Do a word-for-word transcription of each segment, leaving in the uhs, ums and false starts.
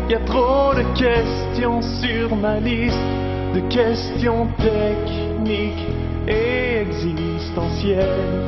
Y a trop de questions sur ma liste, de questions techniques et existentielles.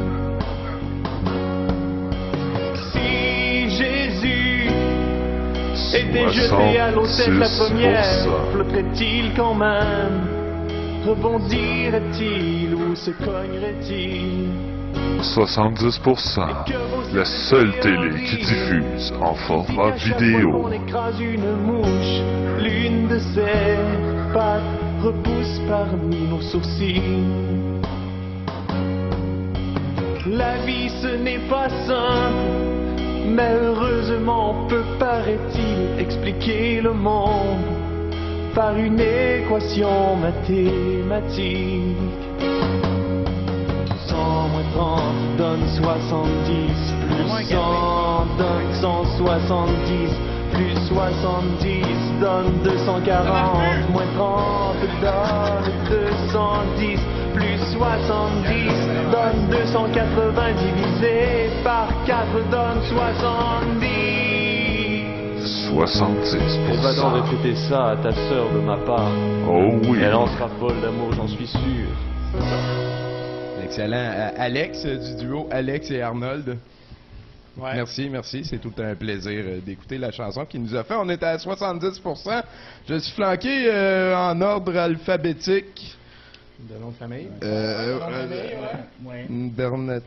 Si Jésus était jeté à l'autel la première, flotterait-il quand même? Rebondirait-il ou se cognerait-il? soixante-dix pour cent. La seule télé qui diffuse en format vidéo. On écrase une mouche, l'une de ses pattes repousse parmi nos sourcils. La vie ce n'est pas simple, mais heureusement on peut, paraît-il, expliquer le monde par une équation mathématique. cent moins trente donne soixante-dix, plus cent donne cent soixante-dix, plus soixante-dix donne deux cent quarante, moins trente donne deux cent dix, plus soixante-dix donne deux cent quatre-vingts, divisé par quatre donne soixante-dix. soixante-dix pour cent. Va donc répéter ça à ta sœur de ma part. Oh oui. Elle en sera folle d'amour, j'en suis sûr. Excellent. Euh, Alex, euh, du duo Alex et Arnold. Ouais. Merci, merci. C'est tout un plaisir euh, d'écouter la chanson qu'il nous a fait. On était à soixante-dix pour cent. Je suis flanqué euh, en ordre alphabétique. De nom de famille? Euh, Ouais, euh, ouais. Ouais. Bernat...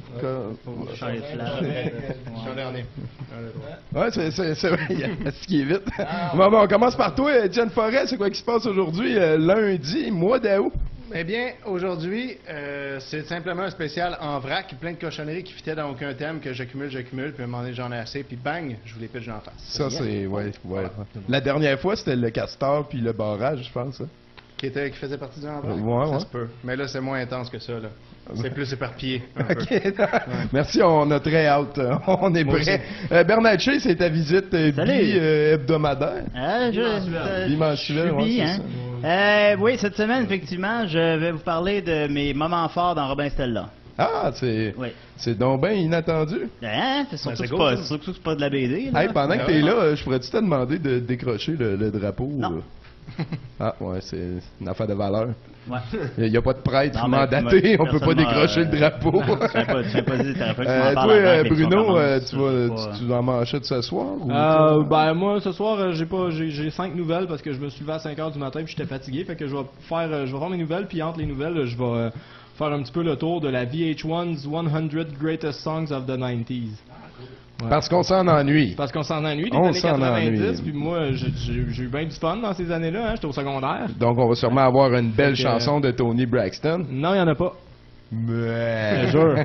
Faut changer de flash. Je suis en dernier. Ouais, c'est, c'est, c'est vrai, il y a ce qui est vite. Bon, bon, on commence par toi, Étienne Forêt. C'est quoi qui se passe aujourd'hui, euh, lundi, mois d'août? Eh bien, aujourd'hui, euh, c'est simplement un spécial en vrac, plein de cochonneries qui fitaient dans aucun thème, que j'accumule, j'accumule, puis à un moment donné, j'en ai assez, puis bang, je vous les pitche en face. Ça, c'est... Ouais, ouais. La dernière fois, c'était le castor puis le barrage, je pense. Hein? Qui, était, qui faisait partie du en vrac? Ouais, ça ouais. se peut. Mais là, c'est moins intense que ça, là. C'est plus éparpillé, un peu. OK. Merci, on a très hâte. On est Moi prêts. Euh, Bernatchez, c'est ta visite euh, Salut. bi, euh, hebdomadaire. Ah, je, euh, Bimensuel, je ouais, suis bi, c'est hein. Euh, oui, cette semaine, effectivement, je vais vous parler de mes moments forts dans Robin Stella. Ah, c'est Oui. c'est donc bien inattendu. Hein? C'est surtout c'est que c'est cool, pas, ça. surtout que c'est pas de la B D. Là. Hey, pendant que t'es là, euh, je pourrais-tu te demander de décrocher le, le drapeau? Non. euh? Ah, ouais, c'est une affaire de valeur. Ouais. Il n'y a pas de prêtre Non, mais mandaté, tu m'as- on peut pas personne m'a, décrocher euh, le drapeau. Non, tu m'as pas, tu m'as pas dit, t'aurais fallu que tu Euh, m'en parles toi, avant euh, que l'émission Bruno, commence. euh, tu, vas, Je sais pas, tu, tu en manchettes ce soir? Ou Euh, ben moi ce soir euh, j'ai pas j'ai j'ai cinq nouvelles parce que je me suis levé à cinq heures du matin puis j'étais fatigué, fait que je vais faire euh, je vais faire mes nouvelles puis entre les nouvelles euh, je vais euh, faire un petit peu le tour de la V H one's one hundred Greatest Songs of the nineties. Ouais. Parce qu'on s'en ennuie. Parce qu'on s'en ennuie des On années s'en quatre-vingt-dix, ennuie. puis moi j'ai j'ai- j'ai eu bien du fun dans ces années-là, hein, j'étais au secondaire. Donc, on va sûrement avoir une belle Fait que, chanson de Tony Braxton. Non, il y en a pas. Mais... Je jure.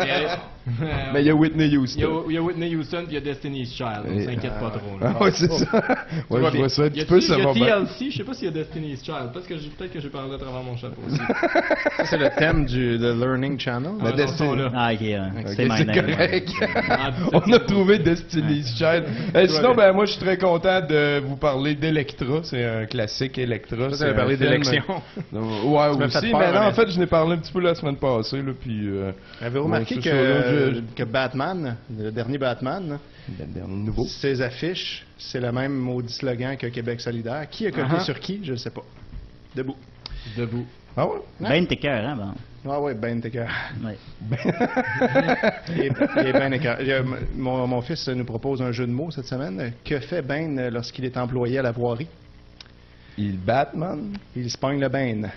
Mais il y a Whitney Il y, a, Houston. il y a Whitney Houston puis il y a Destiny's Child, on Et- s'inquiète pas trop. Là. Ah ouais, c'est ça. Ouais, va je bien. vois ça un Il y petit a, peu, il ça y a va T bien. L C, je sais pas s'il y a Destiny's Child, peut-être que j'ai peut-être que j'ai parlé à travers mon chapeau aussi. Ça, c'est le thème du de Learning Channel. La Ah, non, Destiny- ça, là. Ah, ok, ouais. Ok, c'est my c'est name. correct. Ah, On a trouvé Destiny's Child. Euh, sinon, bien. ben moi, je suis très content de vous parler d'Electra. C'est un classique Electra. Ça, C'est tu avais un parlé film- d'élection. Non, Ouais, Tu m'as fait aussi. peur, Mais non, hein. en fait, je n'ai parlé un petit peu la semaine passée. Là, puis, euh, Avez-vous remarqué ouais, que, c'est ça, là, je- que Batman, le dernier Batman, le dernier nouveau. ses affiches, c'est le même maudit slogan que Québec solidaire. Qui a copié Uh-huh. sur qui? Je ne sais pas. Debout. Debout. Ah ouais? Ben, t'es cœur, hein, bon. Ah ouais, ben t'es cœur. Ouais. Il est, il est ben écœurant. Il y a- Mon, mon fils nous propose un jeu de mots cette semaine. Que fait Ben lorsqu'il est employé à la voirie? Il Batman. Il se pogne le Ben.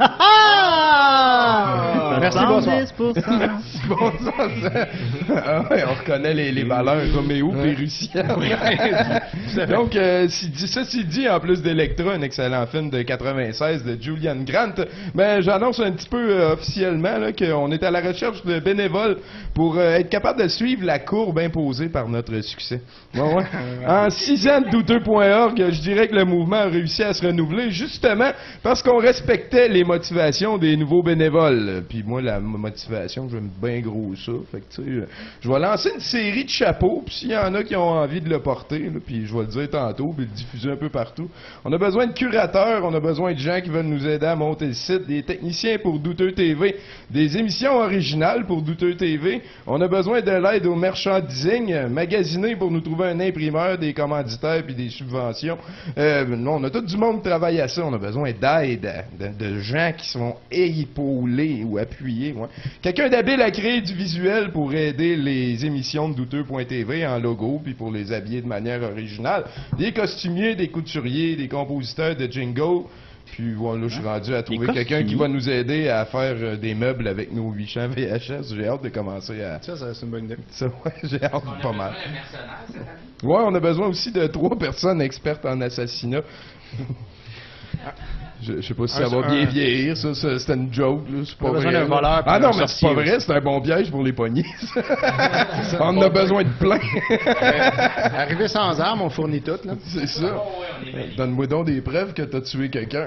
Ah! Merci, bonsoir. soixante-dix pour cent. Bon sens. Ah ouais, on reconnaît les, les valeurs Roméo et Russia. Donc, euh, si dit, ceci dit, en plus d'Electra, un excellent film de quatre-vingt-seize de Julian Grant, ben, j'annonce un petit peu euh, officiellement là, qu'on est à la recherche de bénévoles pour euh, être capable de suivre la courbe imposée par notre succès. Bon, ouais. En six ans de douteux point org, je dirais que le mouvement a réussi à se renouveler justement parce qu'on respectait les motivations des nouveaux bénévoles. Puis moi, la motivation, j'aime bien gros ça. Fait que, tu sais, je vais lancer une série de chapeaux, puis s'il y en a qui ont envie de le porter, là, puis je vais le dire tantôt, puis le diffuser un peu partout. On a besoin de curateurs, on a besoin de gens qui veulent nous aider à monter le site, des techniciens pour Douteux T V, des émissions originales pour Douteux T V. On a besoin de l'aide au merchandising, magasiner pour nous trouver un imprimeur, des commanditaires puis des subventions. Euh, non, on a tout du monde qui travaille à ça. On a besoin d'aide, de, de gens qui sont épaulés ou appuyés. Ouais. Quelqu'un d'habile à créer du visuel pour aider les émissions de Douteux point T V en logo puis pour les habiller de manière originale. Des costumiers, des couturiers, des compositeurs de jingle. Puis voilà, je suis rendu à trouver quelqu'un qui va nous aider à faire euh, des meubles avec nos huit cents V H S. J'ai hâte de commencer à... Ça, ça c'est une bonne idée. Ça, ouais, j'ai hâte pas mal. Ouais, on a besoin aussi de trois personnes expertes en assassinat. Je, je sais pas si ça Un- va bien un- vieillir, ça, ça c'était une joke, là, c'est pas On a besoin vrai. d'un là. voleur puis Ah non, d'un mais c'est pas sorcier vrai, c'est un bon piège pour les poignées. On en a besoin de plein. Arrivé sans armes, on fournit tout, là. C'est ça. Donne-moi donc des preuves que t'as tué quelqu'un.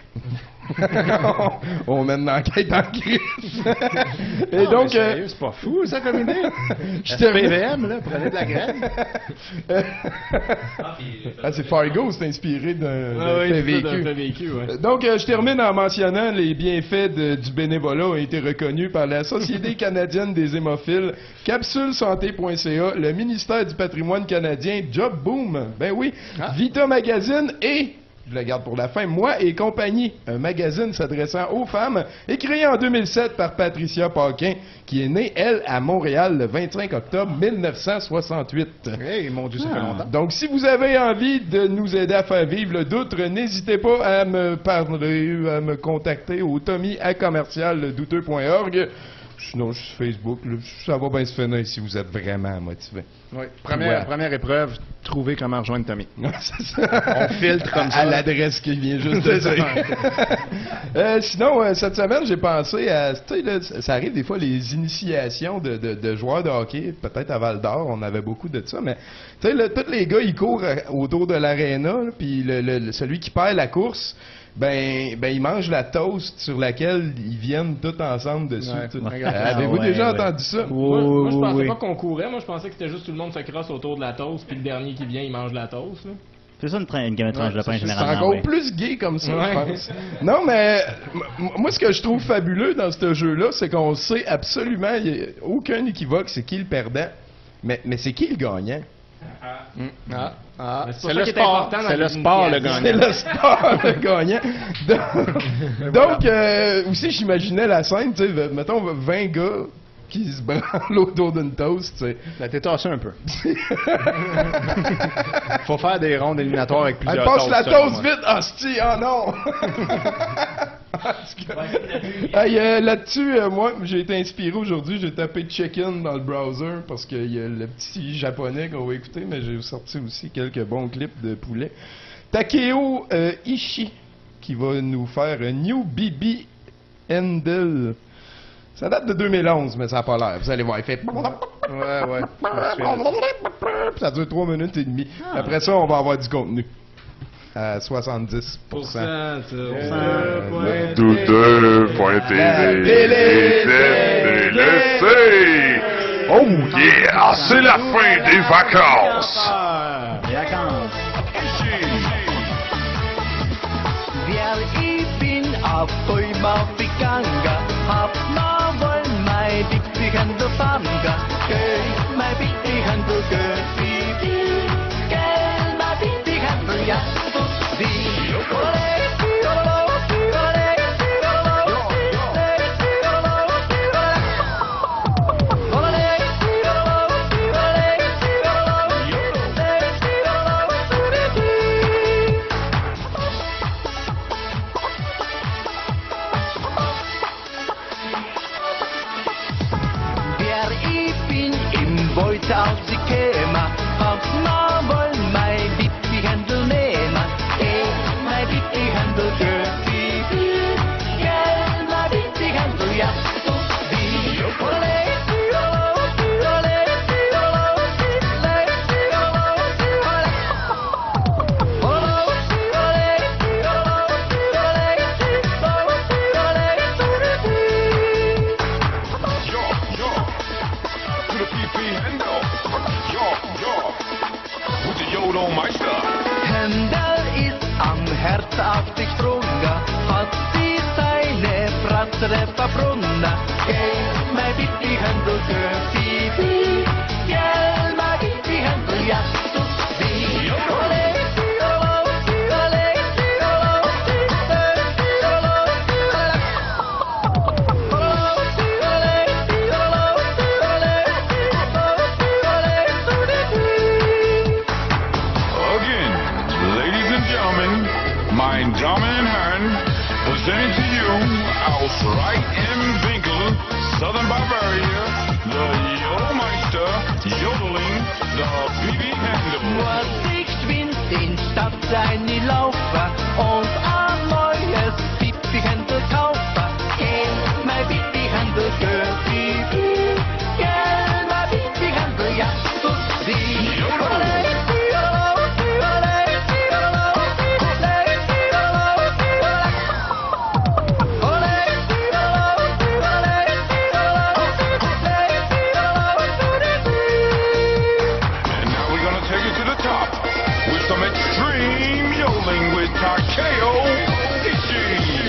On mène l'enquête en crise. Et Non, donc, mais euh, sérieux, c'est pas fou, ça, comme idée. je P V termine. M, là, prenez de la graine. Ah, c'est Fargo, c'est inspiré d'un Ah d'un oui, fait c'est ça, vécu. d'un fait vécu, ouais. Donc, euh, je termine en mentionnant les bienfaits de- du bénévolat ont été reconnus par la Société canadienne des hémophiles, capsule santé point c a, le ministère du patrimoine canadien, Job Boom, ben oui, Ah. Vita Magazine et... Je la garde pour la fin. Moi et compagnie, un magazine s'adressant aux femmes et créé en deux mille sept par Patricia Paquin, qui est née, elle, à Montréal le vingt-cinq octobre mille neuf cent soixante-huit. Hey, mon Dieu, ça fait longtemps. Donc, si vous avez envie de nous aider à faire vivre le doute, n'hésitez pas à me parler, à me contacter au tommy à commercial douteux point org. Sinon, je suis sur Facebook. Là, ça va bien se finir si vous êtes vraiment motivé. Oui. Première, Ouais. première épreuve, trouver comment rejoindre Tommy. C'est ça. On filtre comme ça. À l'adresse qui vient juste de dire. Euh, sinon, euh, cette semaine, j'ai pensé à... Tu sais, là, ça arrive des fois, les initiations de, de, de joueurs de hockey. Peut-être à Val-d'Or, on avait beaucoup de ça. Mais, tu sais, là, tous les gars, ils courent euh, autour de l'aréna. là, Puis le, le- le- celui qui perd la course... Ben, ben, ils mangent la toast sur laquelle ils viennent tous ensemble dessus. Ouais. tu sais. Regarde. Euh, Avez-vous Ah ouais, déjà ouais. entendu ça? Moi, moi, je oui, pensais oui. pas qu'on courait, moi je pensais que c'était juste tout le monde se crosse autour de la toast, puis le dernier qui vient, il mange la toast. Là. C'est ça une, tra- une game tranche de pain C'est généralement. encore ouais. plus gay comme ça, Ouais. je pense. Non, mais m- m- moi, ce que je trouve fabuleux dans ce jeu-là, c'est qu'on sait absolument, il n'y a aucun équivoque, c'est qui le perdant, mais, mais c'est qui le gagnant? Ah, ah. Mais c'est C'est pas le ça qui est sport. important dans C'est le les sport, le initiations. C'est gagnant. le sport le gagnant. Donc, donc, euh, aussi, j'imaginais la scène, tu sais, mettons vingt gars qui se branlent autour d'une toast, tu sais. La t'es tassé un peu. Faut faire des rondes éliminatoires avec Elle plusieurs passe toasts, la selon toast moi. vite! Hostie, oh non! Hey, euh, là-dessus, euh, moi, j'ai été inspiré aujourd'hui. J'ai tapé chicken dans le browser parce qu'il y a le petit japonais qu'on va écouter, mais j'ai sorti aussi quelques bons clips de poulet. Takeo euh, Ishii qui va nous faire un New B B Handle. Ça date de deux mille onze, mais ça n'a pas l'air. Vous allez voir, il fait... Ouais, ouais. Ça dure trois minutes et demie. Après ça, on va avoir du contenu. À soixante-dix pour cent. Euh, Douteux point T La V télé, était délaissé. Oh yeah, c'est la fin des vacances. Les vacances. Wir ibin apoy mapikanga hap mawal may bigbigan do pamga kay may bigbigan do ke kay may bigbigan do ya di Biar Gell, mein Bibi Händel, Bibi, gell, mein Bibi Händel, ja, du wie. Again, ladies and gentlemen, mein Damen und Herren, presenting to you aus Reit-im-Winkel, Southern Bavaria, the Jodelmeister, Jodeling, the Bibi Händel. Vorsicht, den Stadt seine Laufer und ein neues Bibi Händel kaufen. Gell, mein Bibi Händel, gell, Bibi, gell, mein Bibi Händel, ja, du siehst. Some extreme yodeling with Takeo Ishii.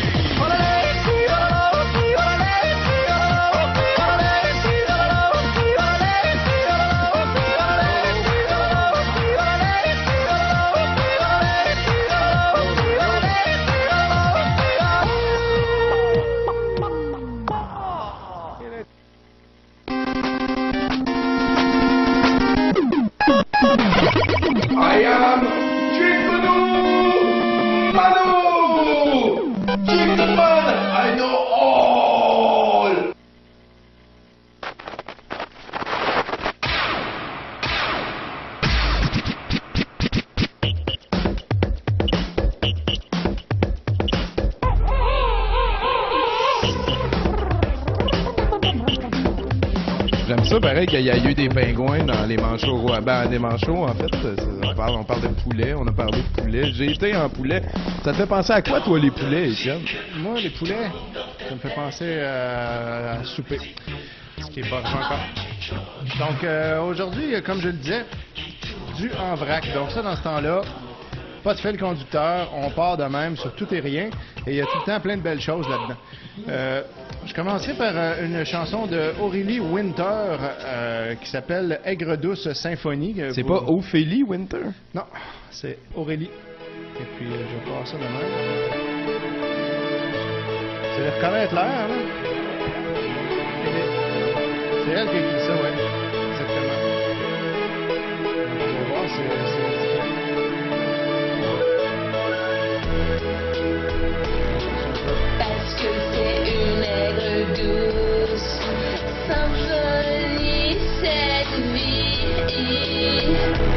I am Chickadoo Manu! Chickadoo, I know all! J'aime ça, pareil, qu'il y a eu des pingouins dans les manchots rois. Ben, des manchots, en fait, on parle, on parle de poulet, on a parlé de poulet. J'ai été en poulet. Ça te fait penser à quoi, toi, les poulets, Étienne? Moi, les poulets, ça me fait penser euh, à souper, ce qui est pas encore. Donc, euh, aujourd'hui, comme je le disais, du en vrac. Donc ça, dans ce temps-là, pas de fil conducteur, on part de même sur tout et rien, et il y a tout le temps plein de belles choses là-dedans. Euh, je commencerai par euh, une chanson de Aurélie Winter euh, qui s'appelle Aigre douce symphonie. C'est Vous... pas Ophélie Winter? Non, c'est Aurélie. Et puis, euh, je vais voir ça de même. Tu vas reconnaître l'air, là? C'est elle qui a écrit ça, ouais. Exactement. Donc, on va voir, c'est... c'est... Parce que c'est une aigre douce, symphonie cette vie.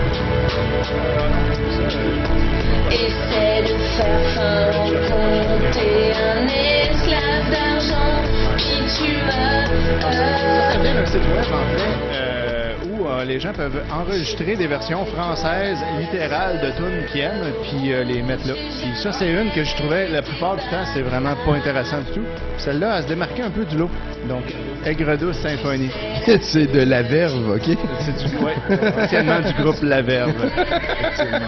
Essaie de faire rencontrer un esclave d'argent qui tu Ça as. vient d'un site web, en fait, euh, où euh, les gens peuvent enregistrer des versions françaises littérales de tunes qu'ils aiment, puis euh, les mettre là. Puis ça, c'est une que je trouvais, la plupart du temps, c'est vraiment pas intéressant du tout. Celle-là, elle se démarquait un peu du lot. Donc, Aigre douce symphonie. C'est de la verve, OK? C'est du, ouais, essentiellement du groupe La Verve. Effectivement.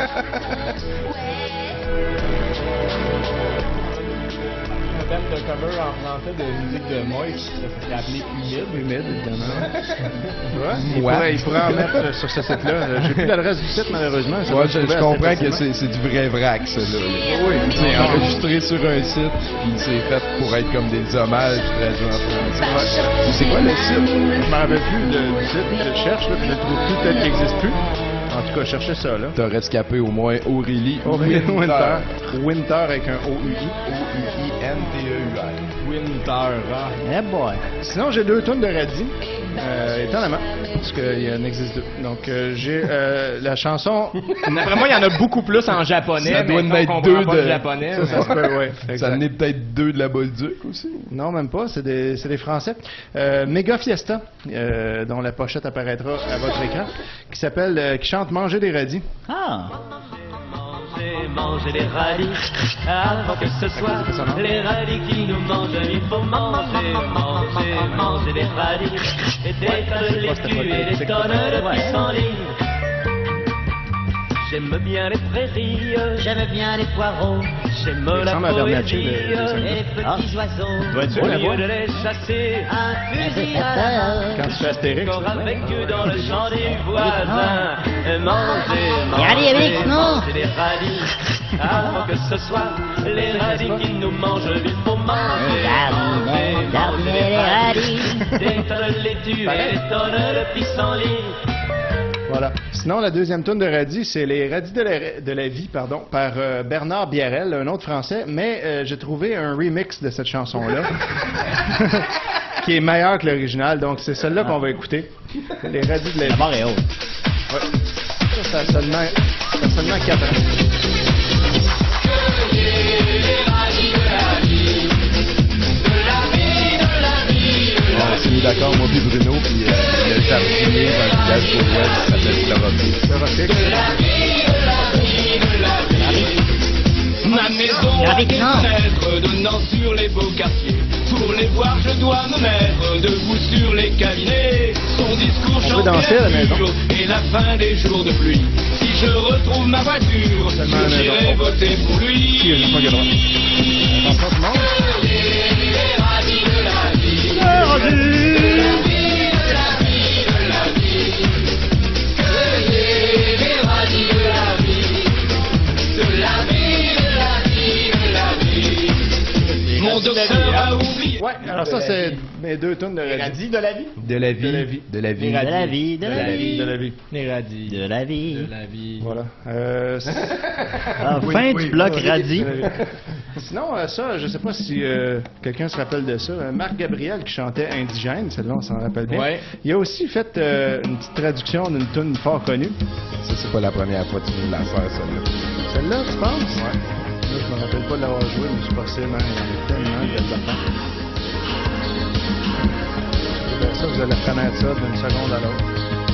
Un band de cover en français de musique de Moïse, ça serait appelé Humide. Humide, évidemment. Ouais, il, Ouais. pourrait, il pourrait en mettre sur ce site-là. J'ai plus l'adresse du site, malheureusement. Ça Ouais, va je, se je trouver comprends assez que facilement. c'est, c'est du vrai vrac, ça, là. Oui, C'est enregistré sur un site, puis c'est fait pour être comme des hommages traduits en français. C'est quoi le site? Je m'en rappelle plus de, du site, je le cherche, là, puis je le trouve plus, peut-être qu'il n'existe plus. En tout cas, cherchez ça, là. T'as rescapé au moins Aurélie Aurélie Winter. Winter. Winter avec un O U I. O U I N T E U R. Winter, ah. Eh boy. Sinon, j'ai deux tonnes de radis, euh, étonnamment, parce qu'il y en existe deux. Donc, euh, j'ai euh, la chanson... D'après moi, il y en a beaucoup plus en japonais. Ça doit mais en on être comprend deux pas de- le japonais. Ça, ça se peut, ouais. Ça exact. en est peut-être deux de la Bolduc aussi. Non, même pas, c'est des, c'est des Français. Euh, Méga Fiesta, euh, dont la pochette apparaîtra à votre écran, qui s'appelle, euh, qui chante Manger des radis. Ah. Manger, manger les radis avant que ce soit les radis qui nous mangent. Il faut manger, manger, manger les radis et des tas de laitue et des tonnes de pissenlit. J'aime bien les prairies, J'aime bien les poireaux j'aime Il la ressemble à Bernatchez, poésie, le- le et samedi. les petits Ah. oiseaux. Doit être au la voix. lieu de les chasser, Un fusil à la main. Quand tu fais Astérix, encore là. avec eux dans le champ des voisins. Manger, Regardez, manger, Alex, non. manger des radis, avant que ce soit les radis qui nous mangent, il faut manger, manger, Regardez, regardez manger les radis. des tonnes de laitue et des tonnes de pissenlit. Voilà. Sinon, la deuxième tune de Radis, c'est Les Radis de la, de la vie, pardon, par euh, Bernard Biarel, un autre français, mais euh, j'ai trouvé un remix de cette chanson-là, qui est meilleur que l'original, donc c'est celle-là qu'on va écouter. Les Radis de la La vie. barre est haute. Ouais. Ça, ça a seulement, ça a seulement quatre ans. On s'est mis d'accord, moi puis Bruno, puis euh, le jardinier dans le village pour l'Ouest s'appelle Chloroquine. Ma maison a des fenêtres donnant sur les beaux quartiers. Pour les voir, je dois me mettre debout sur les cabinets. Son discours On peut danser à la maison. et la fin des jours de pluie. Si je retrouve ma voiture, Seulement à la j'irai maison. voter pour lui. Si, il y a juste moi qui ai le droit. On entend tout le monde? Mon docteur a oublié. Ouais, alors ça, c'est mes deux tunes de Radis. Radis de la vie. De la vie. De la vie. De la vie. De la vie, de la vie, De la vie. Les radis. de la vie. De la vie. Voilà. Euh, c'est- Ah, fin du bloc radis. Sinon, euh, ça, je sais pas si euh, quelqu'un se rappelle de ça. Euh, Marc Gabriel qui chantait Indigène, celle-là, on s'en rappelle bien. Ouais. Il a aussi fait euh, une petite traduction d'une tune fort connue. Ça, c'est pas la première fois que tu nous la faire, celle-là. Celle-là, tu penses? Ouais. Là, je me rappelle pas de l'avoir joué, mais c'est possible, hein. Il y en a tellement de belles affaires. Eh bien, ça, vous allez reconnaître ça d'une seconde à l'autre.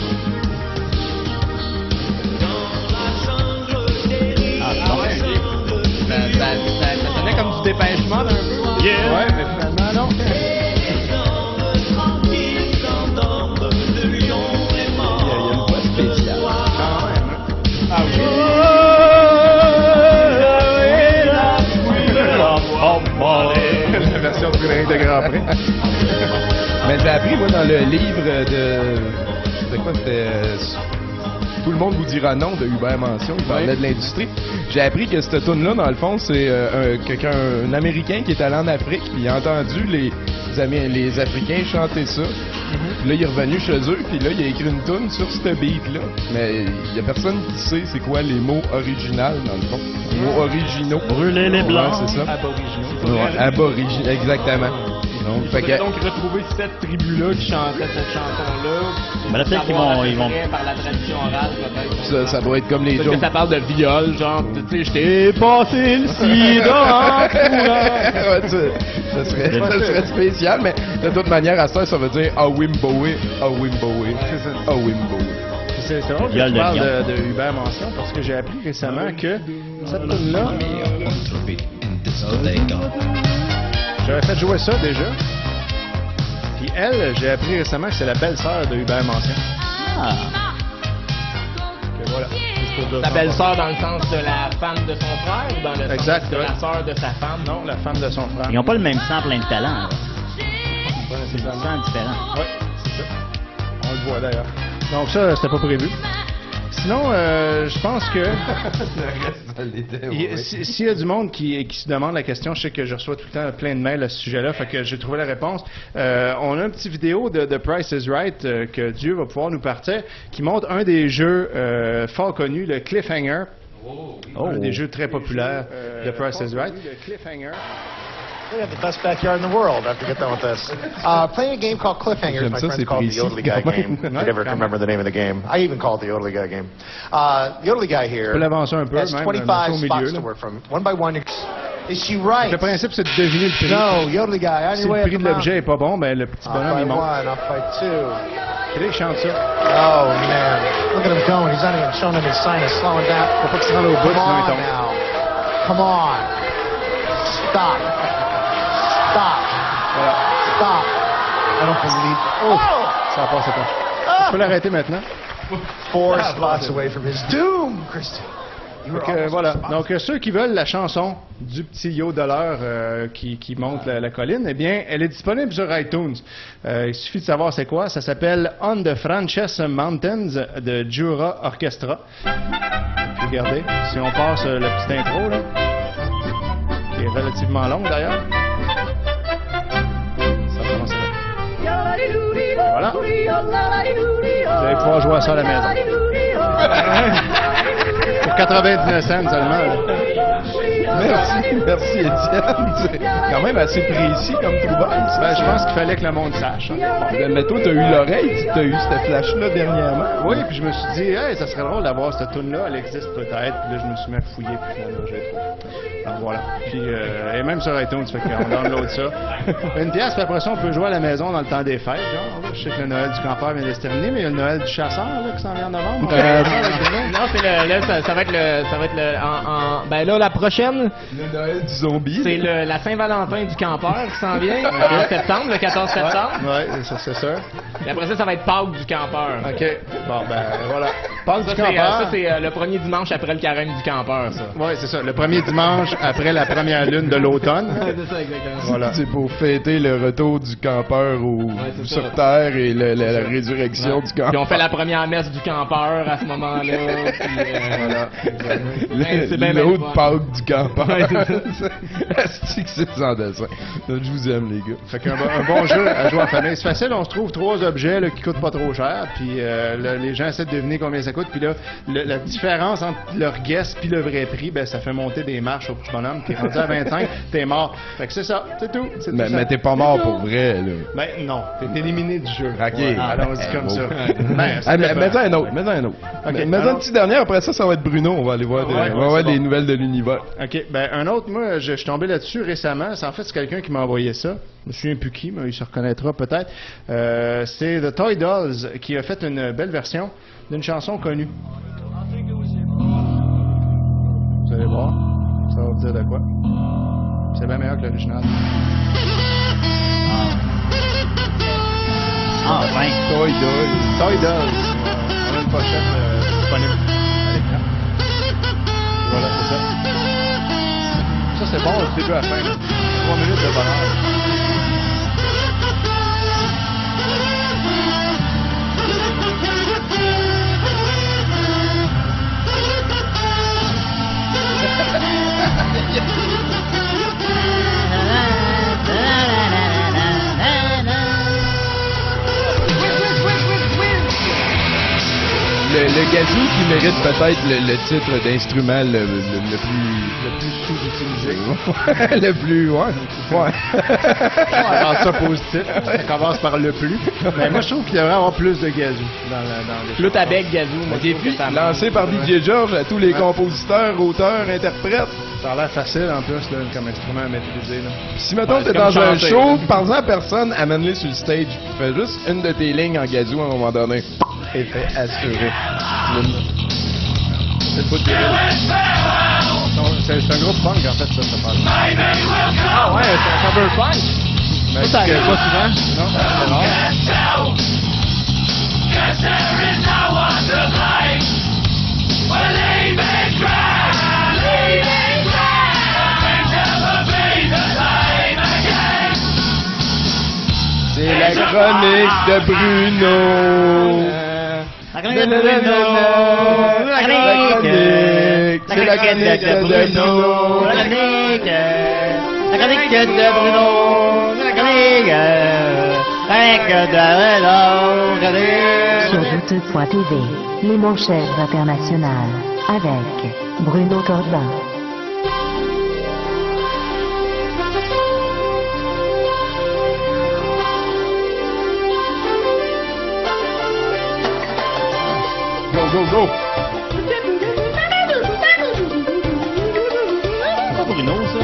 Ah ouais, ok. Ça, ça, ça, ça sonnait comme du dépêchement d'un peu. Ouais, mais finalement, non. Il y a, il y a une voix spéciale. Quand même, hein. Ah oui. La version de Frédéric de Grand Prix. Mais j'ai appris, moi, dans le livre de... C'était quoi? C'était... euh, Tout le monde vous dira non de Hubert Mention, il parlait Oui. de l'industrie. J'ai appris que cette tune-là, dans le fond, c'est euh, un, quelqu'un, un Américain qui est allé en Afrique, puis il a entendu les, Amé- les Africains chanter ça. Puis là, il est revenu chez eux, puis là, il a écrit une tune sur ce beat-là. Mais il y a personne qui sait c'est quoi les mots originaux, dans le fond. Les mots originaux. Brûler les blancs. Ouais, c'est ça. Aboriginaux. Ouais, aborigine, exactement. Donc, Il fait faudrait que... donc retrouver cette tribu-là qui chantait cette chanson-là. Ben là, peut-être qu'ils Savoir vont- à peu ils vont- près par la tradition orale, peut-être. Ça, ça doit être comme les Peut-être jokes. que ça parle de viol, genre, tu sais, je t'ai passé le sida en courant. Ouais, tu- ça, serait, ça serait spécial, mais de toute manière, à ça, ça veut dire Ah Wimboé, Ah Wimboé, Ah Wimboé. C'est c'est drôle que Viol tu de parles lion. de, de Hubert Mention parce que j'ai appris récemment que cette tune-là, j'avais fait jouer ça déjà. Puis elle, j'ai appris récemment que c'est la belle-sœur de Hubert Mention. Ah. Que voilà. Juste pour dire Ta ça. belle-sœur dans le sens de la femme de son frère ou dans le Exact, sens de ouais. la sœur de sa femme? Non, la femme de son frère. Ils n'ont pas le même sang plein de talent. là. Ouais, C'est du sang différent. Oui, c'est ça. On le voit d'ailleurs. Donc ça, c'était pas prévu. Sinon, euh, je pense que il- si- s'il y a du monde qui, qui se demande la question, je sais que je reçois tout le temps plein de mails à ce sujet-là, fait que j'ai trouvé la réponse. Euh, on a une petite vidéo de, de Price is Right euh, que Dieu va pouvoir nous partir, qui montre un des jeux euh, fort connus, le Cliffhanger. Un des jeux très populaires de Price is Right. Le Cliffhanger. We have the best backyard in the world after we get done with this. Uh, playing a game called Cliffhangers. J'aime My ça, friends c'est call it the précis. Yodely Guy game. I never can remember the name of the game. I even call it the Yodely Guy game. Uh, Yodely Guy here Je peux l'avancer un peu, has même, twenty-five au milieu, spots là. to work from. One by one. Is she right? Le principe, c'est de deviner le prix. No, Yodely Guy. Si Anyway, le prix de l'objet est pas bon, ben le petit Off bonhomme, by il monte. one, off by two. Puis là, il chante ça. Oh man, look at him going. He's not even showing any sign of slowing down. Faut pas qu'il se rende au bout, Come sinon il on tombe. now. Come on. Stop. Stop. Voilà. Stop. I don't believe. Oh! Ça a passé pas. Ah! Je peux l'arrêter maintenant. four spots away from his doom, Christy. You were Donc, euh, almost voilà. responsible. Donc, euh, ceux qui veulent la chanson du petit yodeleur euh, qui, qui monte la, la colline, eh bien, elle est disponible sur iTunes. Euh, il suffit de savoir c'est quoi. Ça s'appelle On the Frances Mountains de Jura Orchestra. Puis regardez, si on passe euh, la petite intro, là, qui est relativement longue d'ailleurs. Ça commence là. Voilà. Vous allez pouvoir jouer à ça à la maison. Pour quatre-vingt-dix-neuf cents seulement. Là. Merci, merci Étienne. C'est quand même assez précis comme trouvaille. ça. Ben, je pense qu'il fallait que le monde sache. hein. Ben, mais toi, t'as eu l'oreille, t'as eu cette flash-là dernièrement. Oui, puis je me suis dit, hey, ça serait drôle d'avoir cette tune là elle existe peut-être. Puis là, je me suis mis à fouiller, puis finalement, j'ai trouvé. Donc voilà. Puis, euh, et même sur iTunes, fait qu'on download ça. Une pièce, puis après ça, on peut jouer à la maison dans le temps des fêtes. Genre, là. Je sais que le Noël du campeur vient de se terminer, mais il y a le Noël du chasseur là, qui s'en vient en novembre. Euh, non, c'est le, là, ça, ça va être le, ça va être le, en, en- ben là, la prochaine, Le Noël du zombie. c'est le, la Saint-Valentin du campeur qui s'en vient, en septembre, le quatorze septembre. Ouais, ça, c'est sûr. Et après ça, ça va être Pâques du campeur. OK. Bon, ben, voilà. Pâques Ça, du c'est, euh, campeur. ça, c'est euh, le premier dimanche après le carême du campeur, ça. Ouais, c'est ça. Le premier dimanche après la première lune de l'automne. c'est ça, exactement. Voilà. C'est pour fêter le retour du campeur au, c'est sur ça. Terre et le- la, la résurrection du campeur. Puis on fait la première messe du campeur à ce moment-là. Puis, euh, Voilà. Ben, c'est bien, bien L'autre le fun. Pâques du campeur. Ouais, c'est Asti que c'est sans dessin. Je vous aime, les gars. Fait qu'un bon- un bon jeu à jouer en famille. C'est facile, on se trouve trois objets là, qui coûtent pas trop cher, puis euh, là, les gens essaient de deviner combien ça coûte, puis là, le- la différence entre leur guess puis le vrai prix, ben ça fait monter des marches au petit bonhomme. T'es rendu à vingt-cinq, t'es mort. Fait que c'est ça, c'est tout. C'est tout Mais, ça. mais t'es pas mort pour vrai, là. Ben non, t'es éliminé du jeu. Ok. Ouais, Ah, allons-y ben, comme bon. ça. Ben, ça Ah, mais- dépend. mets-en un autre, mets-en un autre. Ok, Mais- Mets-en alors- un petit dernier, après ça, ça va être Bruno. On va aller voir, des, Ouais, on ouais, va voir c'est les bon. nouvelles de l'univers. OK. Ben, un autre, moi, je, je suis tombé là-dessus récemment. C'est, en fait, c'est quelqu'un qui m'a envoyé ça. Je me souviens plus qui, mais il se reconnaîtra peut-être. Euh, c'est The Toy Dolls qui a fait une belle version d'une chanson connue. Vous allez voir. Ça va vous dire de quoi. C'est bien meilleur que l'original. Ah, ben. Toy Dolls. Toy Dolls. On a une pochette euh, disponible à l'écran. Voilà, c'est ça. Ça, c'est bon du début à la fin. là. Trois minutes de bonheur. Le, le gazou qui mérite peut-être le, le titre d'instrument le, le, le plus... Le plus sous-utilisé. le plus... Ouais. Ouais. On rend ça positif. Ça commence par le plus. Mais moi, je trouve qu'il devrait y avoir plus de gazou dans, la, dans les Flûte à bec, gazou, moi, je Et trouve puis, que ça lancé par D J George à tous les compositeurs, auteurs, interprètes. Ça a l'air facile en plus là, comme instrument à maîtriser. Là. Si mettons Ouais, t'es c'est dans comme un chanter. show, parle-en à personne, amène-les sur le stage. Fais juste une de tes lignes en gazou à un moment donné. Effet assuré. C'est le bout des C'est, c'est un groupe punk en fait, ça, ça parle. Ah ouais, c'est un cyberpunk. Mais Ça, ça arrive pas souvent. Non, c'est rare. C'est la chronique de Bruno. La chronique de Bruno. La chronique. C'est la chronique de Bruno. La chronique. La chronique de Bruno. La chronique. La chronique de Bruno. Sur douteux point T V, les manchettes internationales, avec Bruno Corbin. Go, go, go. C'est pas Bruno, ça.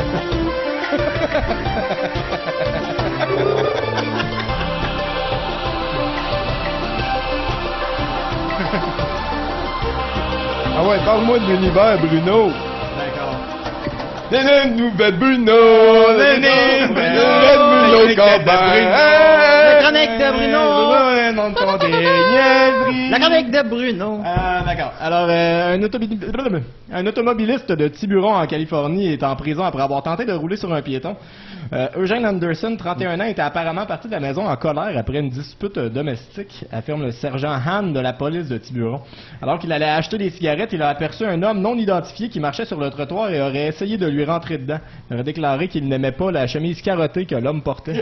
Ah ouais, parle-moi de l'univers, Bruno. D'accord. Néné, nouvelle Bruno. Néné, nouvelle Bruno, La Corbin. chronique de Bruno. racontons des niaiseries. La chronique de Bruno. Ah, d'accord. Alors, euh, un, autobi- un automobiliste de Tiburon, en Californie, est en prison après avoir tenté de rouler sur un piéton. Euh, Eugene Anderson, trente et un ans, était apparemment parti de la maison en colère après une dispute domestique, affirme le sergent Han de la police de Tiburon. Alors qu'il allait acheter des cigarettes, il a aperçu un homme non identifié qui marchait sur le trottoir et aurait essayé de lui rentrer dedans. Il aurait déclaré qu'il n'aimait pas la chemise carottée que l'homme portait.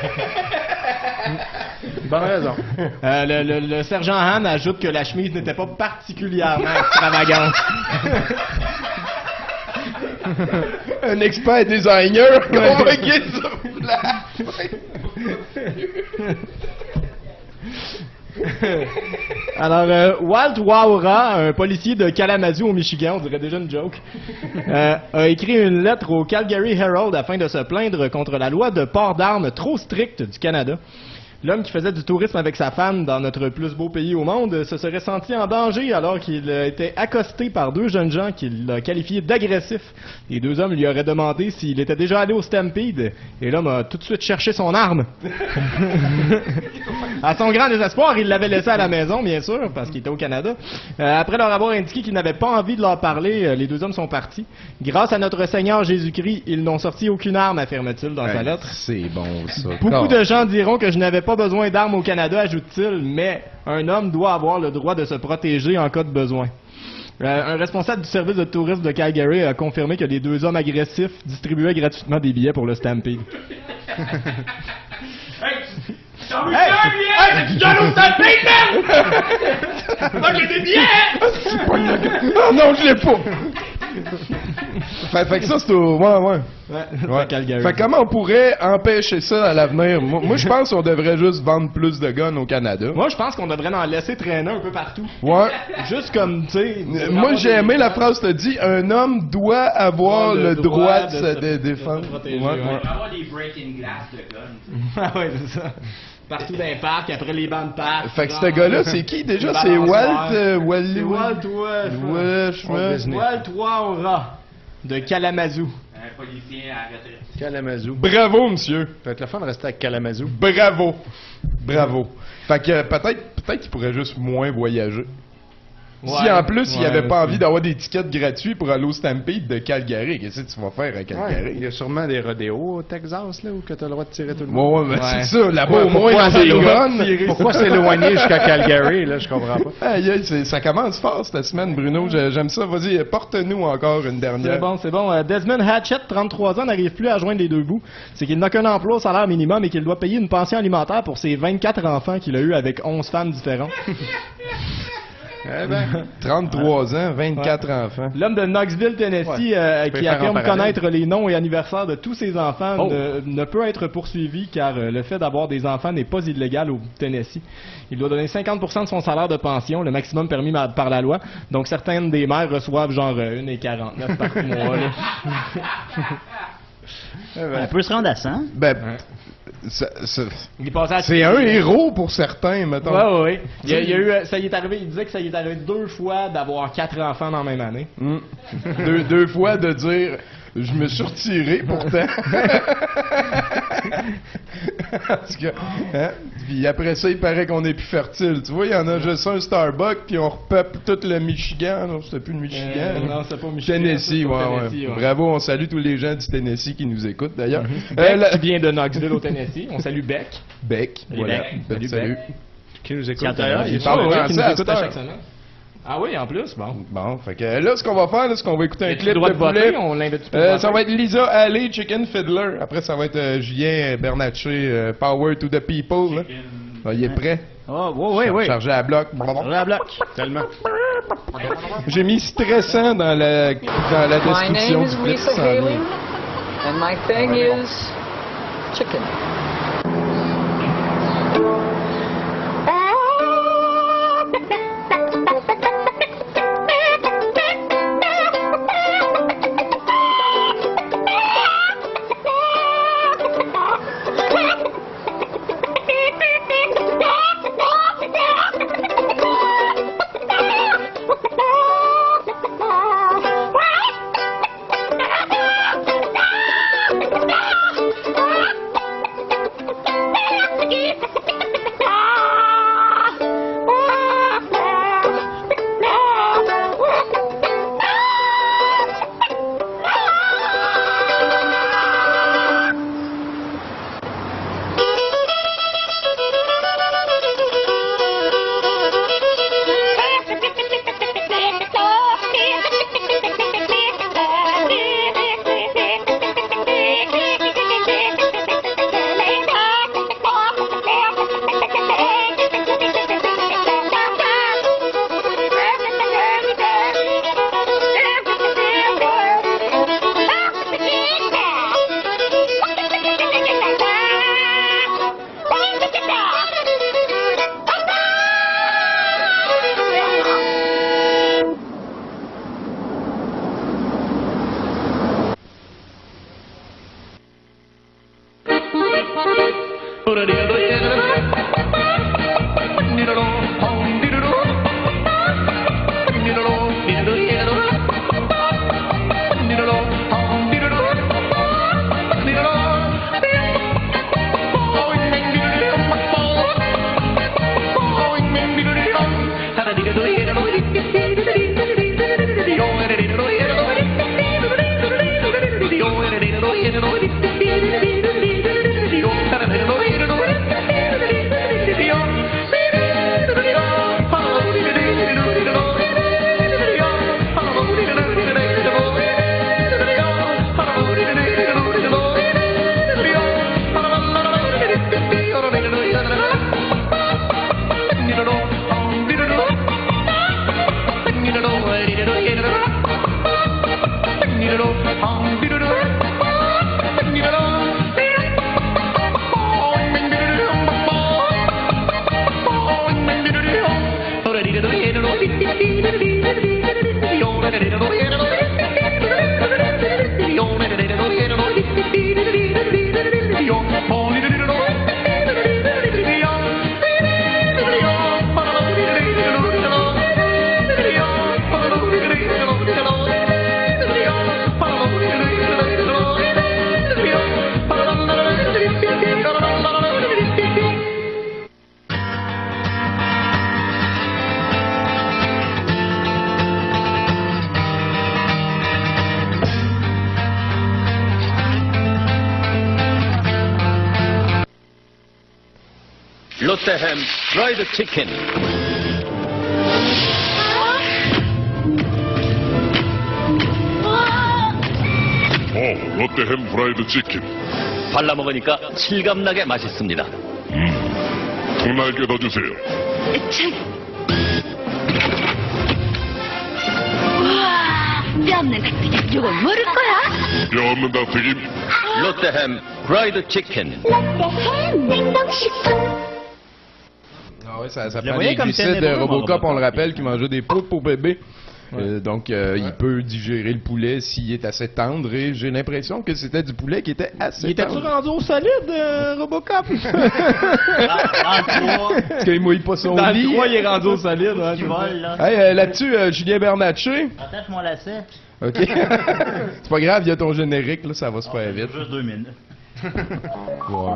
Bonne raison. Euh, le, le, le sergent Han ajoute que la chemise n'était pas particulièrement extravagante. Un expert designer convaincu sur place. Alors, euh, Walt Waura, un policier de Kalamazoo au Michigan, on dirait déjà une joke, euh, a écrit une lettre au Calgary Herald afin de se plaindre contre la loi de port d'armes trop stricte du Canada. L'homme qui faisait du tourisme avec sa femme dans notre plus beau pays au monde se serait senti en danger alors qu'il était accosté par deux jeunes gens qu'il a qualifiés d'agressifs. Les deux hommes lui auraient demandé s'il était déjà allé au Stampede et l'homme a tout de suite cherché son arme. À son grand désespoir, il l'avait laissé à la maison, bien sûr, parce qu'il était au Canada. Euh, après leur avoir indiqué qu'il n'avait pas envie de leur parler, euh, les deux hommes sont partis. Grâce à notre Seigneur Jésus-Christ, ils n'ont sorti aucune arme, affirme-t-il dans Ouais, sa lettre. C'est bon, ça. Beaucoup de gens diront que je n'avais pas besoin d'armes au Canada, ajoute-t-il, mais un homme doit avoir le droit de se protéger en cas de besoin. Euh, un responsable du service de tourisme de Calgary a confirmé que les deux hommes agressifs distribuaient gratuitement des billets pour le Stampede. T'as vu ça, un billet? Hey, c'est-tu John au Stampede, man? Moi, j'ai des billets! Oh non, je l'ai pas! fait, fait que ça, c'est au... Ouais, ouais. Ouais, Ouais. Calgary. Fait que comment on pourrait empêcher ça à l'avenir? Moi, moi, je pense qu'on devrait juste vendre plus de guns au Canada. Moi, je pense qu'on devrait en laisser traîner un peu partout. Ouais. Juste comme, tu sais... Euh, Moi, j'ai aimé la phrase que t'as dit, un homme doit avoir le le droit, droit de, de se se- dé- de se défendre. protéger, Ouais, ouais. ouais. Il va y avoir des break-in glass de guns. Ah ouais, c'est ça. Partout dans les parcs, après les bancs de parcs. Fait que genre, ce gars-là, c'est qui déjà? le C'est balançoire. Walt... euh, Wall- C'est Walt Wesh. Wesh, ouais. Walt Waura de Kalamazoo. Un policier à retraite. Kalamazoo. Bravo, monsieur. Ça va être le fun de rester à Kalamazoo. Bravo. Bravo. Fait que euh, peut-être peut-être qu'il pourrait juste moins voyager. Si Ouais, en plus il ouais, avait pas aussi. envie d'avoir des tickets gratuits pour aller au Stampede de Calgary, qu'est-ce que tu vas faire à Ouais, Calgary? il y a sûrement des rodéos au Texas, là, où tu as le droit de tirer tout le Ouais, monde. ouais, mais Ouais. c'est ça. Là-bas, Pourquoi- au moins, pourquoi il y a des s'éloigner- guns. Pourquoi s'éloigner jusqu'à Calgary, là, je comprends pas. Aïe, aïe, c'est- ça commence fort cette semaine, Bruno. J'ai- J'aime ça. Vas-y, porte-nous encore une C'est dernière. bon, c'est bon. Euh, Desmond Hatchett, trente-trois ans, n'arrive plus à joindre les deux bouts. C'est qu'il n'a qu'un emploi au salaire minimum et qu'il doit payer une pension alimentaire pour ses vingt-quatre enfants qu'il a eu avec onze femmes différentes. Eh ben, trente-trois ans, vingt-quatre enfants. L'homme de Knoxville, Tennessee, Ouais. euh, Tu peux qui faire en affirme parallèle. connaître les noms et anniversaires de tous ses enfants, Oh. ne, ne peut être poursuivi car euh, le fait d'avoir des enfants n'est pas illégal au Tennessee. Il doit donner cinquante pour cent de son salaire de pension, le maximum permis ma- par la loi. Donc certaines des mères reçoivent genre euh, une et quarante-neuf par mois. Là. eh ben, On peut se rendre à cent. Ben, ça- ça- Il est passé à c'est un héros pour certains, mettons. Ouais, ouais, ouais. Il y a, il y a eu, euh, ça y est arrivé, il disait que ça y est arrivé deux fois d'avoir quatre enfants dans la même année. Mm. deux, deux fois de dire je me suis retiré pourtant. En tout cas, hein? Puis après ça, il paraît qu'on est plus fertile. Tu vois, il y en a juste un Starbucks, puis on repeuple tout le Michigan. Non, c'était plus le Michigan. Euh, non, c'est pas Michigan. Tennessee, c'est ouais, au ouais. Tennessee, ouais. Bravo, on salue tous les gens du Tennessee qui nous écoutent d'ailleurs. Euh, Beck, la- qui vient de Knoxville au Tennessee. On salue Beck. Beck, Salut, voilà. Beck. Salut, salut. qui nous écoute? Quand t'as l'air, Il Ah, parle ouais, français qui nous à écoute cette à heure. chaque semaine. Ah oui, en plus, bon. Bon, fait que là, ce qu'on va faire, là, c'est qu'on va écouter un As-tu clip le droit de de voter? poulet. On l'invite Euh, ça va être Lisa Alley, Chicken Fiddler. Après, ça va être euh, Julien Bernatchez, euh, Power to the People. Là. Ah, il est prêt. Oh, oui, oui, oui. Chargé à bloc. La bloc. Tellement. J'ai mis stressant dans la, dans la My description name du is clip. Lisa sans Haley, doute. and my thing is chicken. 롯데햄 프라이드 치킨. 어, 롯데햄 프라이드 치킨. 발라 먹으니까 실감나게 맛있습니다. 음, 두 날개 더 주세요. 우와, 뼈 없는 닭튀김. 이건 뭐를 거야? 뼈 없는 닭튀김. 롯데햄 프라이드 치킨. 롯데햄 냉동식품. Ah ouais, ça, ça Le prend voyez des comme glucides. ténébreux, mon Robocop, on le Robocop. rappelle, qui mangeait des poudres pour bébé. Euh, donc, euh, il peut digérer le poulet s'il est assez tendre. Et j'ai l'impression que c'était du poulet qui était assez Il était-tu tendre. rendu au solide, euh, Robocop? Parce qu'il mouille pas son Dans lit. le trois, il est rendu au solide. Ouais, Tu voles, là. Hey, euh, là-dessus, euh, Julien Bernatchez. Attache mon lacet. OK. C'est pas grave, il y a ton générique, là, ça va se faire vite. Juste deux minutes. Wow.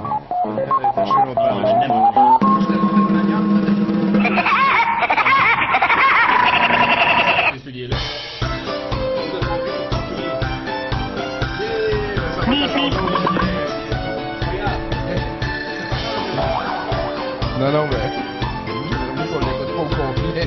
Non, non, mais... J'aimerais qu'on l'écoute pas au complet.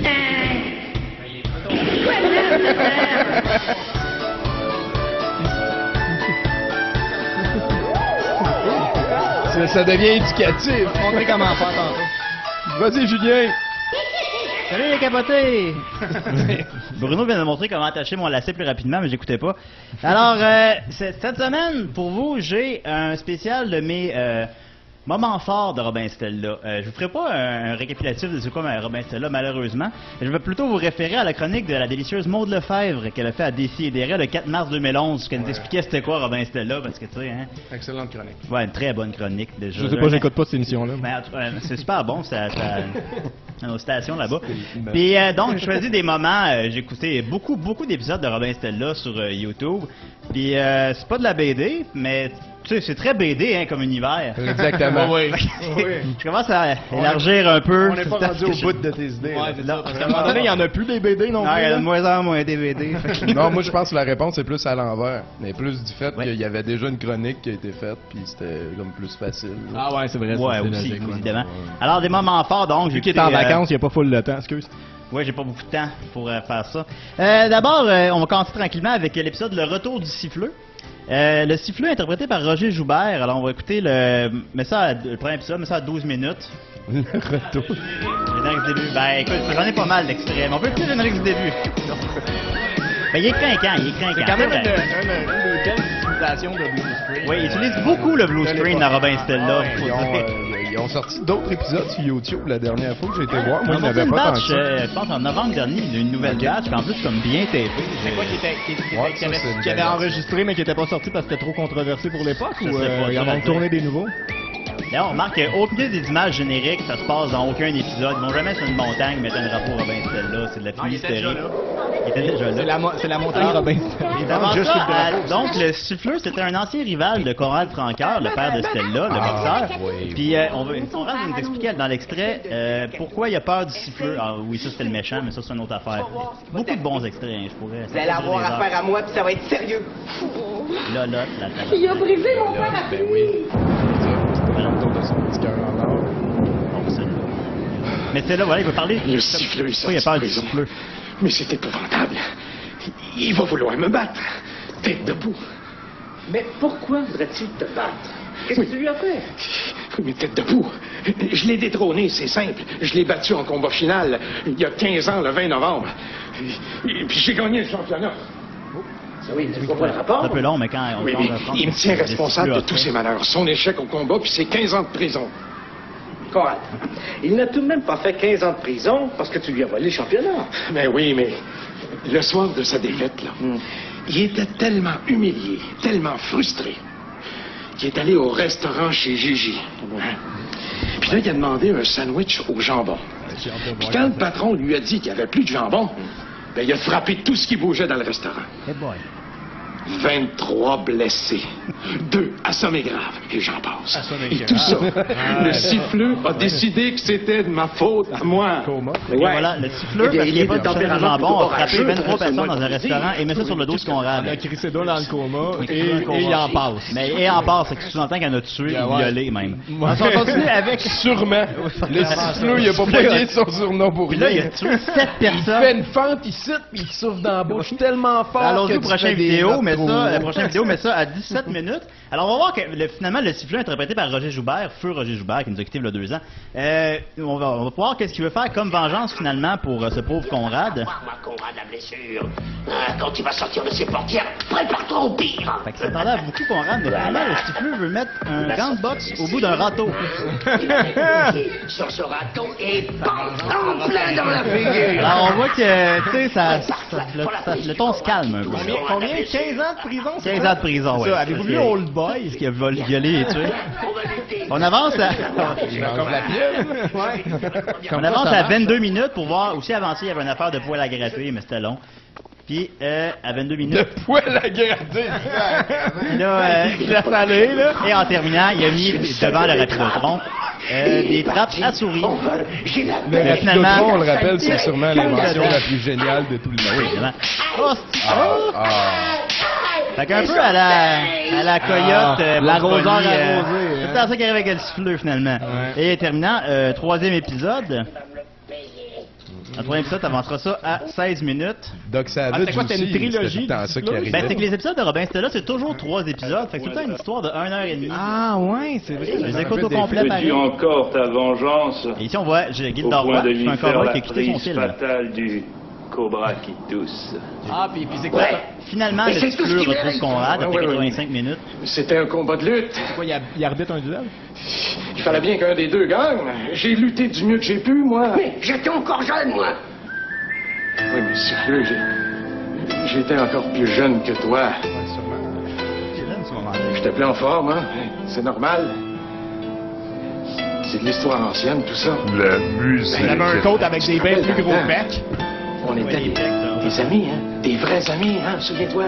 ça, ça devient éducatif. Montrez comment faire tantôt. Vas-y, Julien. Salut les capotés! Bruno vient de montrer comment attacher mon lacet plus rapidement, mais j'écoutais pas. Alors, euh, cette cette semaine, pour vous, j'ai un spécial de mes euh, moments forts de Robin Stella. Euh, je vous ferai pas un, un récapitulatif de ce qu'est Robin Stella, malheureusement. Je vais plutôt vous référer à la chronique de la délicieuse Maude Lefebvre qu'elle a fait à Décideret le quatre mars deux mille onze, qu'elle nous expliquait c'était quoi Robin Stella, parce que tu sais, hein. Excellente chronique. Ouais, une très bonne chronique déjà. Je sais pas, j'écoute pas cette émission-là. Mais en tout cas, c'est super bon, ça, ça, à nos stations là-bas. Puis euh, donc, j'ai choisi des moments, euh, j'ai écouté beaucoup, beaucoup d'épisodes de Robin Stella sur euh, YouTube. Puis euh, c'est pas de la B D, mais tu sais, c'est très B D hein, comme univers. Exactement. Oui. Oui. Je commence à élargir un peu. On n'est pas rendu au bout de tes idées. Ouais, là. c'est ça. Parce qu'à un moment donné, il y en a plus des B D non Non, plus. il y a là. de moins en moins D V D. Non, moi je pense que la réponse est plus à l'envers. Mais plus du fait Ouais. qu'il y avait déjà une chronique qui a été faite, puis c'était comme plus facile. Ah ouais, c'est vrai. ça, Ouais, c'est aussi, logique, ouais. évidemment. Alors, des moments forts, donc. Vu j'ai qu'il est en écouté, euh, vacances, il n'y a pas full le temps, excuse. Ouais, j'ai pas beaucoup de temps pour euh, faire ça. Euh, D'abord, euh, on va commencer tranquillement avec l'épisode Le Retour du siffleux. Euh, le siffleux interprété par Roger Joubert. Alors, on va écouter le, mais ça, à- le premier épisode, mais ça à douze minutes. Le retour. Le générique du début. Ben, écoute, j'en ai pas mal d'extraits, mais on peut écouter le générique du début. Ben, il est craquant, il est craquant. C'est quand même Ouais. une, une, une des belles utilisations de Blue Screen. Oui, il utilise beaucoup le blue screen dans Robin Stella. Ils faut ont, dire. euh, ils ont sorti d'autres épisodes sur YouTube la dernière fois que j'ai été voir. Moi, On il n'y a avait fait une pas tant que batch, ça. euh, je pense en novembre dernier, il y a une nouvelle batch, puis en plus comme bien tapé. C'est quoi qui était, qui, qui- Ouais, qui ça, avait, c'est une qui avait belle enregistré mais qui était pas sorti parce que c'était trop controversé pour l'époque Je ou sais euh, pas, ils en ça ont veut tourné dire. des nouveaux? Là, on remarque qu'aucune des images génériques, ça se passe dans aucun épisode. Ils vont jamais sur une montagne mettre un drapeau Robin Stella. C'est de la fumisterie. Il était déjà là. C'est la, mo- c'est la montagne Robin Stella. Avant ça, à- donc, le siffleur, c'était un ancien rival de Conrad Francoeur, le père de Stella, le boxeur. Puis, euh, on va, Conrad va nous expliquer dans l'extrait euh, pourquoi il a peur du siffleur. Ah oui, ça, c'était le méchant, mais ça, c'est une autre affaire. Beaucoup de bons extraits, hein, je pourrais. Vous allez avoir affaire à moi, puis ça va être sérieux. Là, là, la table. Il a brisé mon parapluie. Ben oui. Voilà. De son petit cœur en or. Bon, c'est là. Mais c'est là, voilà, il va parler. Le siffleur, il Oui, il a peur du prison. siffleur. Mais c'est épouvantable. Il va vouloir me battre. Tête debout. Mais pourquoi voudrais-tu te battre? Qu'est-ce que tu lui as fait? Oui, mais tête debout. Je l'ai détrôné, c'est simple. Je l'ai battu en combat final il y a quinze ans, le vingt novembre. Et puis j'ai gagné le championnat. Ça oui, tu vois pas le rapport? C'est un peu long, mais quand on Oui, parle mais de France, il me tient c'est responsable de le tous siffleur. ses malheurs. Son échec au combat, puis ses quinze ans de prison. Conrad, il n'a tout de même pas fait quinze ans de prison parce que tu lui as volé le championnat. Mais oui, mais le soir de sa défaite, là, il était tellement humilié, tellement frustré, qu'il est allé au restaurant chez Gigi. Hein? Puis là, il a demandé un sandwich au jambon. Puis quand le patron lui a dit qu'il n'y avait plus de jambon, ben, il a frappé tout ce qui bougeait dans le restaurant. Hey boy. vingt-trois blessés. Deux assommés graves. Et j'en passe. Assommés Et tout ça, graves. le siffleur a décidé que c'était de ma faute à moi. Et voilà, le siffleur, parce qu'il n'y a pas de chaîne de jambon, a frappé vingt-trois personnes dans un restaurant et met ça sur le dos de Conrad. Il a crissé deux dans le coma Oui, et, dans le et coma. il en passe. Mais et en passe, c'est que tu sous-entends qu'elle en a tué Yeah, ou ouais. violé même. Ouais. On continue avec... Sûrement. Le siffleur, il a pas payé son surnom pour Puis rien. là, il a tué sept Il personnes. fait une fente ici, puis il souffle dans la bouche tellement fort Allons-y que au tu prochain fais des vidéo, notes mais trop ça, la haut. prochaine vidéo, met ça à dix-sept minutes. Alors, on va voir que le- finalement, le siffleur interprété par Roger Joubert, feu Roger Joubert, qui nous a quittés il y a deux ans. Euh, on, va, on va voir qu'est-ce qu'il veut faire comme vengeance finalement pour euh, ce pauvre Conrad. Moi, Conrad, la blessure. Ah, quand tu vas sortir de ces portières, prépare-toi au pire. Fait que ça s'attendait à beaucoup Conrad, mais finalement, le siffleur veut mettre un gant de boxe au bout d'un râteau. Il va déposer sur ce râteau et bam, en plein dans la figure. Alors, on voit que, tu sais, ça, ça- le, ça- le ton se calme un peu. Combien, combien? quinze ans de prison? c'est quinze quoi? ans de prison, C'est oui. ça. Avez-vous vu Old Boy? Ce qui a vol- violé et tué. On avance à... Comme la pièce. Ouais. On avance à vingt-deux minutes pour voir. Aussi avancé, il y avait une affaire de poêle à gratter, mais c'était long. Puis, euh, à vingt-deux minutes. De poêle à gratter. Puis là, euh, Il a salé, là. et en terminant, il a mis devant le rapidotron euh, des trappes à souris. Le Mais finalement- rapidotron, on le rappelle, c'est sûrement l'invention la plus géniale de tout le monde. Oui, évidemment. Oh, c'est- Ah, oh! ah. Fait qu'un peu à la, à la coyote, Ah, euh, l'arroseur Bugs Bunny, euh, arrosé, hein. c'est ça qui arrive avec le siffleur finalement. Ouais. Et terminant, euh, troisième épisode. Le troisième épisode, t'avanceras ça à seize minutes. Doc Savage Ah, c'était quoi, c'était une aussi, trilogie c'était tout le temps du ça qui siffleur? arrivait. Ben, c'est que les épisodes de Robin Stella, c'est toujours trois épisodes. Fait que c'est tout le temps une histoire de une heure et demie. Ah, ouais, c'est vrai. Je les écoute au complet Veux-tu pareil. encore ta vengeance Et ici, on voit j'ai Guy au Dorroy, point de c'est lui un faire cowboy la qui a quitté son prise film. fatale du cobra qui tousse? Ah, puis, puis c'est quoi ça? Finalement, Mais le c'est tout ce siffleur qu'il retrouve mérite. Conrad Ouais, après ouais, ouais. quatre-vingt-cinq minutes. C'était un combat de lutte. C'est quoi, il, a- il arbitre un duel? Il fallait bien qu'un des deux gagne. J'ai lutté du mieux que j'ai pu, moi. Mais j'étais encore jeune, moi. Oui, mais sérieux, j'ai- j'étais encore plus jeune que toi. Je t'appelais en forme, hein? C'est normal. C'est de l'histoire ancienne, tout ça. La musique. Il avait un coat avec des bien plus gros becs. On était Ouais, des, des becs, ça. des amis, hein? Des vrais amis, hein? Souviens-toi.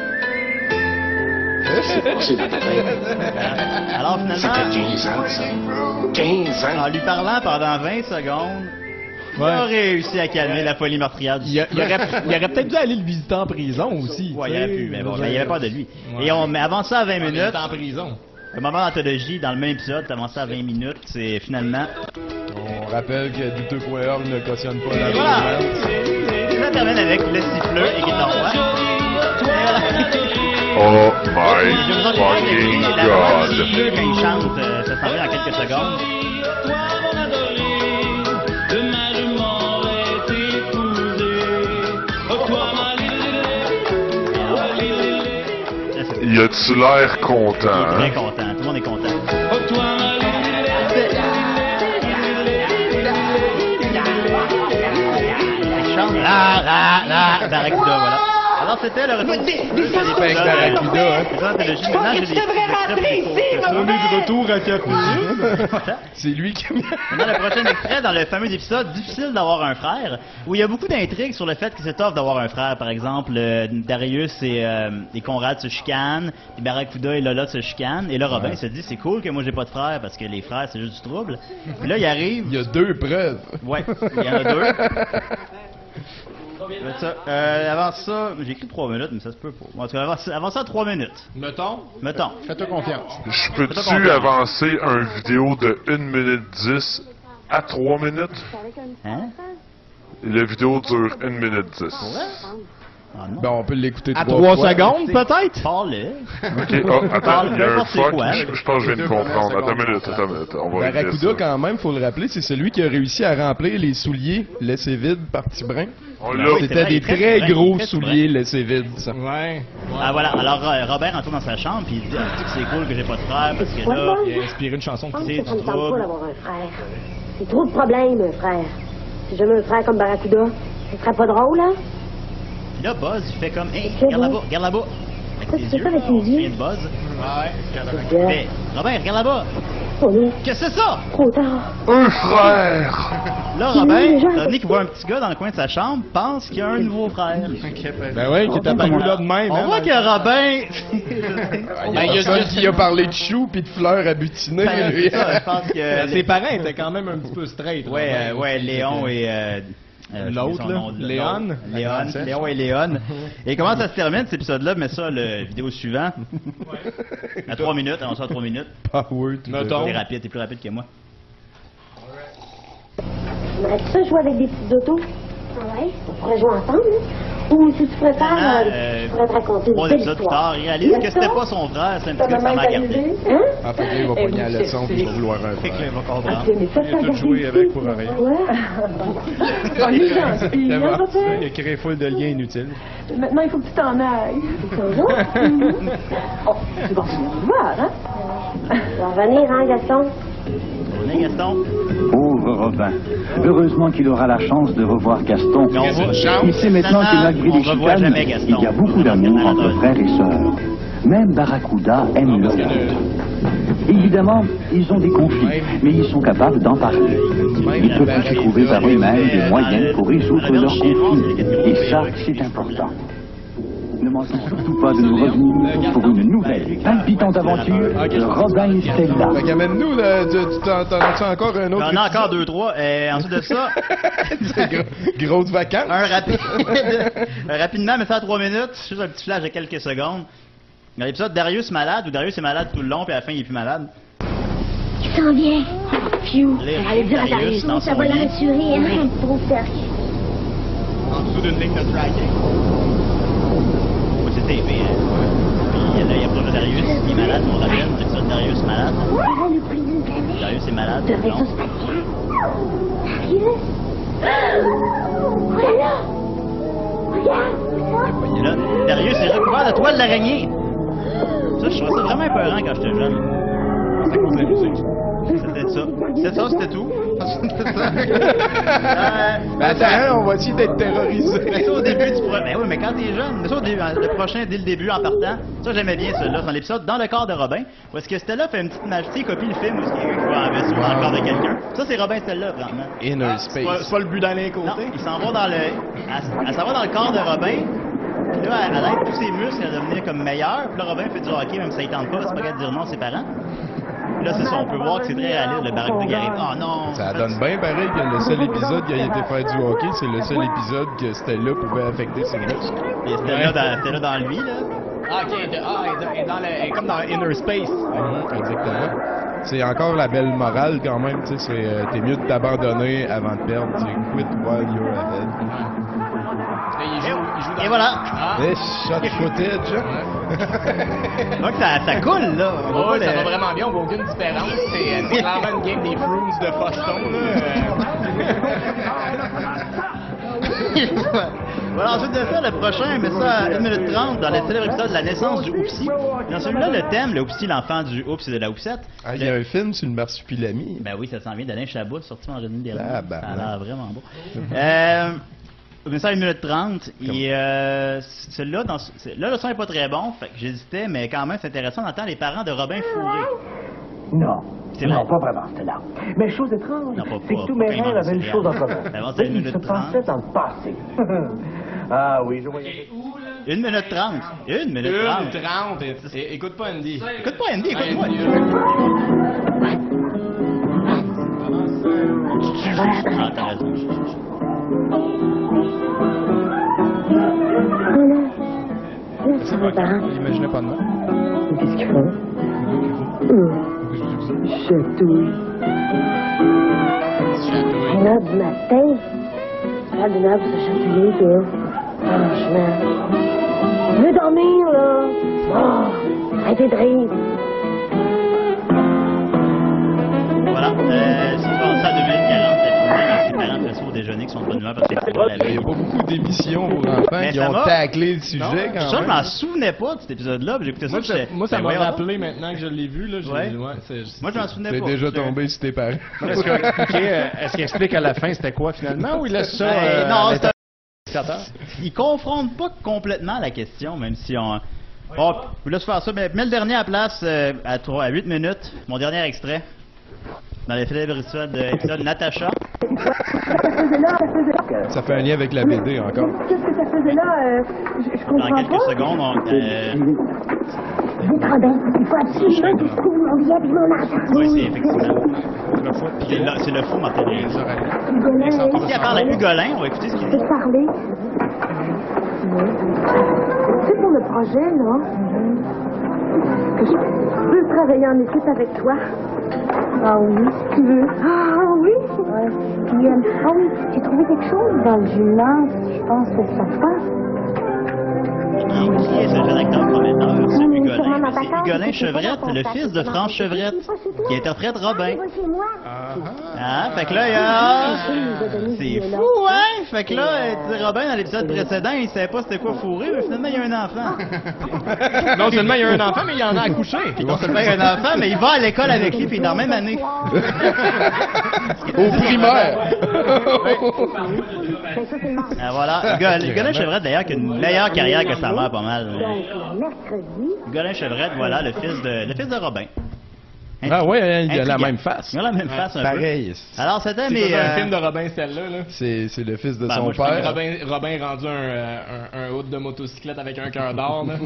C'est passé dans ta tête. Alors C'était finalement, quinze ans, ça. quinze ans. en lui parlant pendant vingt secondes, il a réussi à calmer la folie meurtrière du Il, a- il aurait, il aurait peut-être dû aller le visiter en prison aussi. Ouais, tu il sais. aurait pu, mais bon, ben, il n'y avait pas de lui. Ouais. Et on mais avant ça à vingt Ah, mais il minutes, était en prison. le moment d'anthologie, dans le même épisode, t'avances à vingt minutes, c'est finalement... On rappelle que douteux point org ne cautionne pas la Et voilà! romance. Ça termine avec le siffleur et Guy Dorroy. Oh Je my vais vous en fucking la voix du god. siffleur quand il chante, euh, ça s'en vient dans quelques secondes. Là, c'est- Y a-tu l'air content? Il est hein? bien content, tout le monde est content. Il chante la la la Barracuda, voilà. Alors, c'était le retour. Avec Barracuda, hein. Maintenant, j'ai des rentrer ici, On est de retour à Café. C'est lui qui... Maintenant, le prochain extrait dans le fameux épisode Difficile d'avoir un frère, où il y a beaucoup d'intrigues sur le fait que c'est tough d'avoir un frère. Par exemple, euh, Darius et, euh, et Conrad se chicanent, puis Barracuda et Lola se chicanent, et là, Robin Ouais. se dit c'est cool que moi j'ai pas de frère parce que les frères c'est juste du trouble. Puis là, il arrive. Il y a deux preuves. Ouais, il y en a deux. Ça, euh, avant ça, j'ai écrit trois minutes, mais ça se peut pas. En tout cas, avant, avant ça, trois minutes. Mettons. Mettons. Fais-toi confiance. Je peux-tu avancer un vidéo de une minute dix à trois minutes? Hein? La vidéo dure une minute dix. Ben, on peut l'écouter À trois trois fois. secondes, peut-être? Parle-le. Ok, oh, attends, Parle, il y a un n'importe fuck. quoi. Je, je pense que je viens de comprendre. Attends une minute, attends une minute. On va régler Barracuda, ça. quand même, faut le rappeler, c'est celui qui a réussi à remplir les souliers laissés vides par Tibrin. On l'a. C'était des Très très Tibrin, gros très Tibrin. souliers laissés vides, ça. Ouais. Ah voilà, alors euh, Robert rentre dans sa chambre puis il dit ah, c'est cool que j'ai pas de frère parce que là, Il a inspiré une chanson de c'est Ça du me tente pas trouble. d'avoir un frère. C'est trop de problèmes, un frère. Si j'avais un frère comme Barracuda, ce serait pas drôle, hein? Puis là, Buzz, il fait comme hey, C'est regarde bon. là-bas, regarde là-bas. Avec Ça, tes tu fais yeux, ça avec là, tes on se yeux? souvient de Buzz. Ouais. Regarde. Mais Robert, regarde là-bas. On est Qu'est-ce que c'est ça? trop tard. Un frère! Là, Oui, Robert, déjà. étant donné qu'il voit un petit gars dans le coin de sa chambre, pense qu'il y a un nouveau frère. Ben ouais, qui était pas là de même. On hein, voit dans- que Robin... Il y a personne qui a parlé de choux pis de fleurs à butiner. Ben, lui. c'est ça, je pense que... Ben, ses parents étaient quand même un petit peu straight. Ouais, là. euh, ouais, Léon et... euh, euh, L'autre, son là, nom, Léon. Léon, Léon et Léon. Et comment ça se termine, cet épisode-là? Mais ça, le vidéo suivant. À trois minutes, avant ça, à trois minutes. Power to Mettons. T'es rapide, t'es plus rapide que moi. Aimerais-tu ça jouer avec des petites autos? Ah ouais? On pourrait jouer ensemble, hein? Ou si tu préfères, Ah, euh, euh, je pourrais te raconter une Trois belle épisodes plus histoire. tard, il réalise que c'était pas son frère, c'est un petit gars de sa mère gardée. Hein? Ah, fait que là, il va pogner à la leçon pis il va vouloir un Fait que là, frère. il va comprendre. Ok, mais ça, Il a tout joué avec pour rien. Ouais. On est gentil, hein, papa? Il a créé full de liens inutiles. Maintenant, il faut que tu t'en ailles. Ça va? Mhm. Oh, tu vas venir nous voir, hein? Tu vas revenir, hein, Gaston? Venez, Gaston. Pauvre Robin. Heureusement qu'il aura la chance de revoir Gaston. Mais on va- Il sait maintenant que malgré on les revoit chicanes, jamais Gaston. il y a beaucoup d'amour entre frères et sœurs. Même Barracuda aime le Évidemment, ils ont des conflits, mais ils sont capables d'en parler. Ils peuvent aussi trouver par eux-mêmes des moyens pour résoudre leurs conflits. Et ça, c'est important. Ne manquez surtout pas de nous revenir pour une nouvelle palpitante aventure de Robin et Stella. Fait qu'amène-nous, là, tu tu t'en t'en as-tu encore un autre? On en a encore deux, trois. Et ensuite de ça, Grosse vacances. un rapide. un rapidement, mais ça à trois minutes. Juste un petit flash de quelques secondes. Dans l'épisode Darius malade, où Darius est malade tout le long, puis à la fin, il est plus malade. Tu t'en viens. Phew. Les Allez dire à Darius Darius, dans ça son va la lit. rassurer, hein? Trop sérieux. En dessous d'une ligne de tracking. Oui, c'est tapé. Hein. Puis là, il y a pas Darius, il est malade, on rappelle. Dans l'épisode Darius malade. Voilà le prix d'une planète. Darius est malade De tout le long. vaisseau spatial. Darius? Voilà! Regarde! Et là, Darius est recouvert de toile d'araignée. Ça, je trouvais ça vraiment épeurant quand j'étais jeune. C'est contre la musique. C'était ça. C'était ça, c'était tout. C'était ça. Ben attends, on va essayer d'être terrorisé. Mais ça au début, tu pourrais. Mais oui, mais quand t'es jeune, mais ça au début, le prochain dès le début en partant, ça j'aimais bien celui-là, dans l'épisode Dans le corps de Robin, où est-ce que Stella fait une petite magie, il copie le film où il y a quelqu'un qui va en vaisseau dans le corps de quelqu'un. Ça c'est Robin Stella, vraiment. Inner C'est pas, space. c'est pas le but d'aller côté. Non, il s'en va dans le. Elle, elle s'en va dans le corps de Robin. Puis là, elle, elle aide tous ses muscles à devenir comme meilleur. Puis là, Robin fait du hockey, même si ça ne tente pas, c'est pas qu'à dire non à ses parents. Puis là, c'est ça, on peut voir que c'est très réaliste, le Barracuda qui arrive. Oh non! Ça donne bien pareil que le seul épisode qui a été faire du hockey, c'est le seul épisode que Stella pouvait affecter ses muscles. Et c'était là, dans- c'était là dans lui, là. Ah, ok. de- ah, et dans, et dans le, et comme dans Inner Space. Mhm, exactement. C'est encore la belle morale quand même, tu sais, c'est euh, t'es mieux de t'abandonner avant de perdre, c'est quit while you're ahead. Et, il joue, il joue dans Et voilà! Ah. Eh, shot footage! Donc ça, ça coule, là. On voit Ouais, pas ça le- va vraiment bien, on voit aucune différence. C'est euh, c'est clairement une game des Fruits de Foston, là. Voilà, ensuite de ça, le prochain, mais ça à une minute trente, dans le célèbre épisode de la naissance du Oupsi. Dans celui-là, le thème, le Oupsi, l'enfant du Oups et de la Oupsette. Ah, il y a un film sur le marsupilami. Ben oui, ça s'en vient d'Alain Chabot, sorti en revenu dernier. Ah, ben, ça a ben. l'air vraiment beau. euh, mais ça à une minute trente. Et euh, celui-là, dans, là, le son est pas très bon, fait que j'hésitais, mais quand même, c'est intéressant d'entendre les parents de Robin Fourré. Non. C'est Non, vrai. pas vraiment, c'était là. Mais chose étrange, Non, pas- c'est pas- que tous pas mes vraiment, rêves avaient une c'est chose en bien. commun. Ça avance à une Ils minute se trente. passaient dans le passé. Ah oui, je voyais... Une minute trente. Une minute Une trente. trente. É- Écoute pas Andy. Écoute pas Andy, écoute-moi. Ah, t'as raison. C'est pas grave. Imaginez pas de moi. Qu'est-ce qu'ils font? Chatouille. Là, du matin, là, d'une heure pour se chatouiller, toi. Franchement. Je veux dormir, là. Oh, arrêtez de rire. Voilà. Euh, si tu passes à deux minutes quarante, les parents pressés au déjeuner qui sont de bonne humeur parce qu'ils font la Il n'y veille. a pas beaucoup d'émissions pour enfants Mais qui ça ont m'a- taclé le sujet Non, quand ça, je même. m'en souvenais pas de cet épisode-là. puis J'ai écouté ça. Moi, puis ça, j'étais- moi, ça ben, m'a voyons rappelé maintenant que je l'ai vu. Là, j'ai- Ouais. ouais, c'est- Moi, je m'en souvenais T'es pas. déjà J'étais- tombé sur tes parents. Est-ce que- ok, euh, est-ce qu'il explique à la fin c'était quoi finalement ou il laisse ça Ben, euh, non, à c'est un- l'interprétateur? Ils confrontent pas complètement la question, même si on. Bon, je vous laisse faire ça. Mais mets le dernier à place euh, à, trois, à huit minutes. Mon dernier extrait. Dans les célèbres épisodes de épisode Natacha. Ça fait un lien avec la B D encore. Qu'est-ce que ça faisait là? Euh, je, je Dans comprends quelques pas. secondes, on. Euh, Dites, Robin, il faut absolument que je trouve mon billet puis mon argent. oui, c'est effectivement. C'est le, c'est le faux Martin Rémy. Hugolin, Ici, elle parle à Hugolin. On va écouter ce qu'il je dit. peux te parler? Oui. C'est pour le projet, là. Que je veux travailler en équipe avec toi. Ah oui, si tu veux. Ah oui? Ouais. Puis, euh, ah oui, j'ai trouvé quelque chose dans le gymnase. Je pense que ça te passe. Qui, qui est ce jeune acteur prometteur? C'est Hugolin. C'est Hugolin Chevrette, le fils de France Chevrette, qui interprète Robin. Ah, fait que là, il y a... C'est fou, hein? Fait que là, tu sais, Robin, dans l'épisode précédent, il savait pas c'était quoi fourrer, mais finalement, il y a un enfant. Non seulement il y a un enfant, mais il y en a accouché. Non seulement il y a un enfant, mais il va à l'école avec lui, puis il est dans la même année. Au primaire. Ah, voilà. Hugolin Hugolin Chevrette, d'ailleurs, qui a une meilleure carrière que sa mère, pas mal. Mercredi. Hugolin Chevrette, voilà, le fils de, le fils de Robin. Ah ouais, il a la Intriguant. même face. Il a la même face, un peu. Pareil. Alors, c'était C'est mes... pas un euh, film de Robin, celle-là. Là. C'est c'est le fils de Ben, son moi, je pense que père. Robin, Robin rendu un, euh, un, un hôte de motocyclette avec un cœur d'or. là.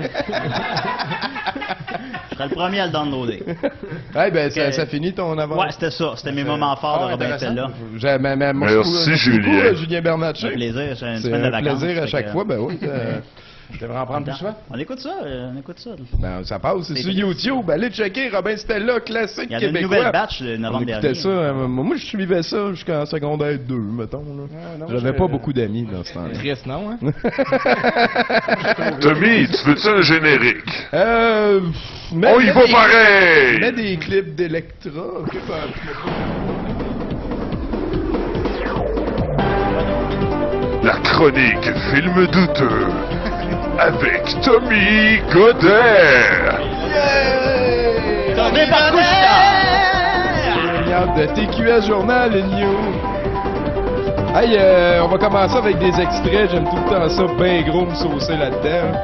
Je serais le premier à le downloader. Ouais, ben ça, Que- ça finit ton avant. Ouais, c'était ça. C'était mes moments forts de Ah, Robin intéressant. celle-là. J'ai- mais- mais moi, je Merci, trouve- Julien. beaucoup, euh, Julien Bernatchez. Un plaisir, c'est une C'est semaine de un vacances. plaisir à fait chaque que- fois, ben oui. euh, Tu devrais en prendre plus souvent. On écoute ça, euh, on écoute ça. Ben, ça passe, c'est C'est sur triste. YouTube. Allez checker Robin Stella, classique Il y a une québécois. nouvelle batch le On novembre écoutait dernier. ça. euh, moi, je suivais ça jusqu'en secondaire deux, mettons. là. Ah, non, J'avais je- pas beaucoup d'amis dans ce temps-là. Triste, non? Hein? Tommy, tu veux-tu un générique? Euh. mets- On y mets va des- pareil! Mets des clips d'Electra. Ok, ben, La chronique film douteux avec Tommy Godet. Tommy Barcoucha! de T Q S Journal, New. Hey, euh, on va commencer avec des extraits. J'aime tout le temps ça, ben gros me saucer là-dedans.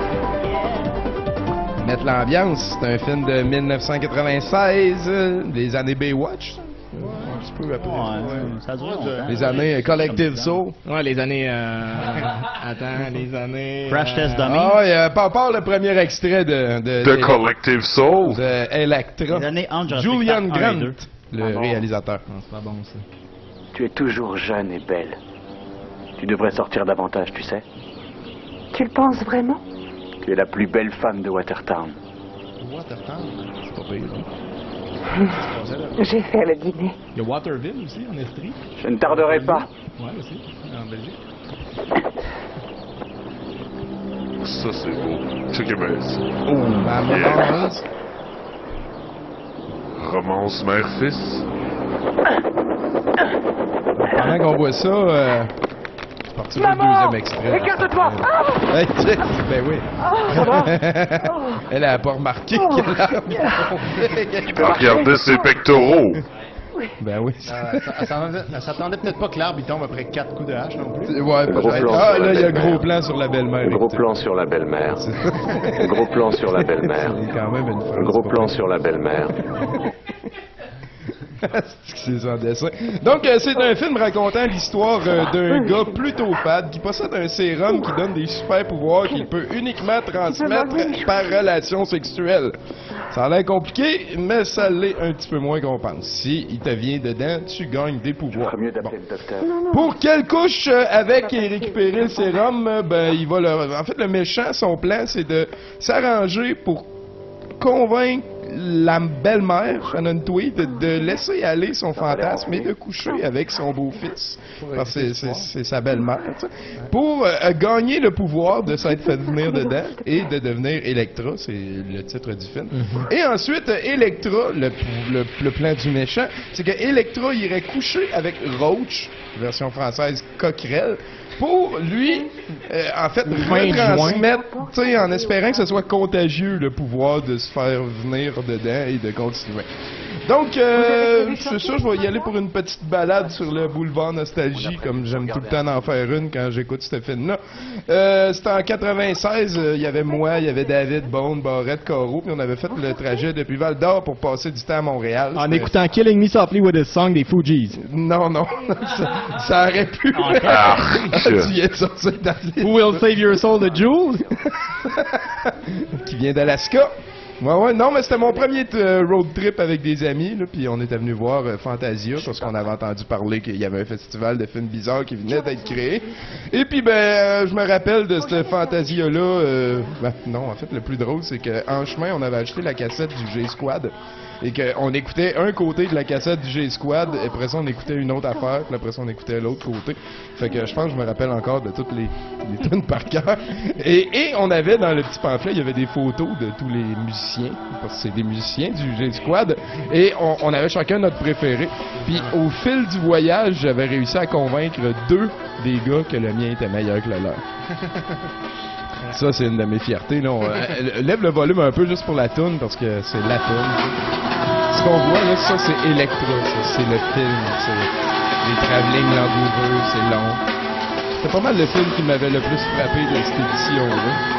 Mettre l'ambiance, c'est un film de mille neuf cent quatre-vingt-seize, euh, des années Baywatch. ça. Un petit peu après. Ouais, ça a duré longtemps. Les années euh, Collective Soul. Ouais, les années. Euh... Attends, les années. Crash Test Dummy. Ah ouais, euh, par part le premier extrait de... De, The Collective Soul. De Electra. Les années entre Jurassic Julian Park un et Grant, deux. le Ah bon? réalisateur. Non, c'est pas bon ça. Tu es toujours jeune et belle. Tu devrais sortir davantage, tu sais. Tu le penses vraiment? Tu es la plus belle femme de Watertown. Watertown, c'est pas pire. hein. J'ai fait le dîner. Il y a Waterville aussi, en Estrie. Je ne tarderai pas. Ouais, aussi, en Belgique. Ça, c'est beau. Check bien ça. Oh, ma Yeah. romance. Romance mère-fils. Pendant qu'on voit ça, euh, je partirai le deuxième extrait. Écarte-toi! Hey, check. Ben oui. ça va? Elle a pas remarqué Oh. qu'elle a Tu peux marcher? Regardez ses pectoraux. Ben oui. Euh, ça- Elle s'attendait- elle s'attendait peut-être pas que l'arbre il tombe après quatre coups de hache non plus. Ouais, Gros peut-être. plan Ah, sur là, la il y a un belle-mère. gros plan sur la belle-mère. Gros plan sur la belle-mère. Gros plan sur la belle-mère. C'est quand même une phrase. Gros plan sur la belle-mère. C'est en dessin. Donc, euh, c'est un film racontant l'histoire euh, d'un gars plutôt fade qui possède un sérum qui donne des super pouvoirs qu'il peut uniquement transmettre par relation sexuelle. Ça a l'air compliqué, mais ça l'est un petit peu moins qu'on pense. Si il te vient dedans, tu gagnes des pouvoirs. Bon. Pour quelle couche euh, avec et récupérer le sérum, euh, ben, il va le... En fait, le méchant, son plan, c'est de s'arranger pour convaincre la belle-mère, Shannon Tweed, de, de laisser aller son fantasme et de coucher avec son beau-fils. Parce que c'est- c'est c'est sa belle-mère, tu sais. Pour euh, gagner le pouvoir de s'être fait venir dedans et de devenir Electra, c'est le titre du film. Et ensuite, euh, Electra, le, le, le plan du méchant, c'est que Electra irait coucher avec Roach, version française Coquerel, pour lui, euh, en fait, retransmettre, tu sais, en espérant que ce soit contagieux, le pouvoir de se faire venir dedans et de continuer. Donc, euh, c'est ça, je vais y aller pour une petite balade sur le boulevard Nostalgie, comme j'aime tout le temps d'en faire une quand j'écoute ce film-là. Euh, c'était en quatre-vingt-seize, euh, il y avait moi, il y avait David, Bone, Barrette, Caro, puis on avait fait le trajet depuis Val-d'Or pour passer du temps à Montréal. En C'était- écoutant Killing Me Softly with a Song des Fugees. Non, non, ça, ça aurait pu. Arc. Tu viens de sortir dans les- Who Will Save Your Soul de Jules? qui vient d'Alaska. Ouais, ouais, non, mais c'était mon premier euh, road trip avec des amis, là, puis on était venu voir euh, Fantasia, parce qu'on avait entendu parler qu'il y avait un festival de films bizarres qui venait d'être créé. Et puis, ben, euh, je me rappelle de cette Fantasia-là, euh, ben, non, en fait, le plus drôle, c'est qu'en chemin, on avait acheté la cassette du G-Squad, et qu'on écoutait un côté de la cassette du G-Squad, et après ça, on écoutait une autre affaire, puis après ça, on écoutait l'autre côté. Fait que je pense que je me rappelle encore de toutes les, les tunes par cœur. Et, et on avait, dans le petit pamphlet, il y avait des photos de tous les musiciens, parce que c'est des musiciens du G-Squad, et on, on avait chacun notre préféré. Puis au fil du voyage, j'avais réussi à convaincre deux des gars que le mien était meilleur que le leur. Ça, c'est une de mes fiertés. Là. On, euh, lève le volume un peu juste pour la toune, parce que c'est la toune. Ce qu'on voit, là, ça, c'est Electra. ça, C'est le film. C'est les travelling langoureux, c'est long. C'était pas mal le film qui m'avait le plus frappé de cette édition-là.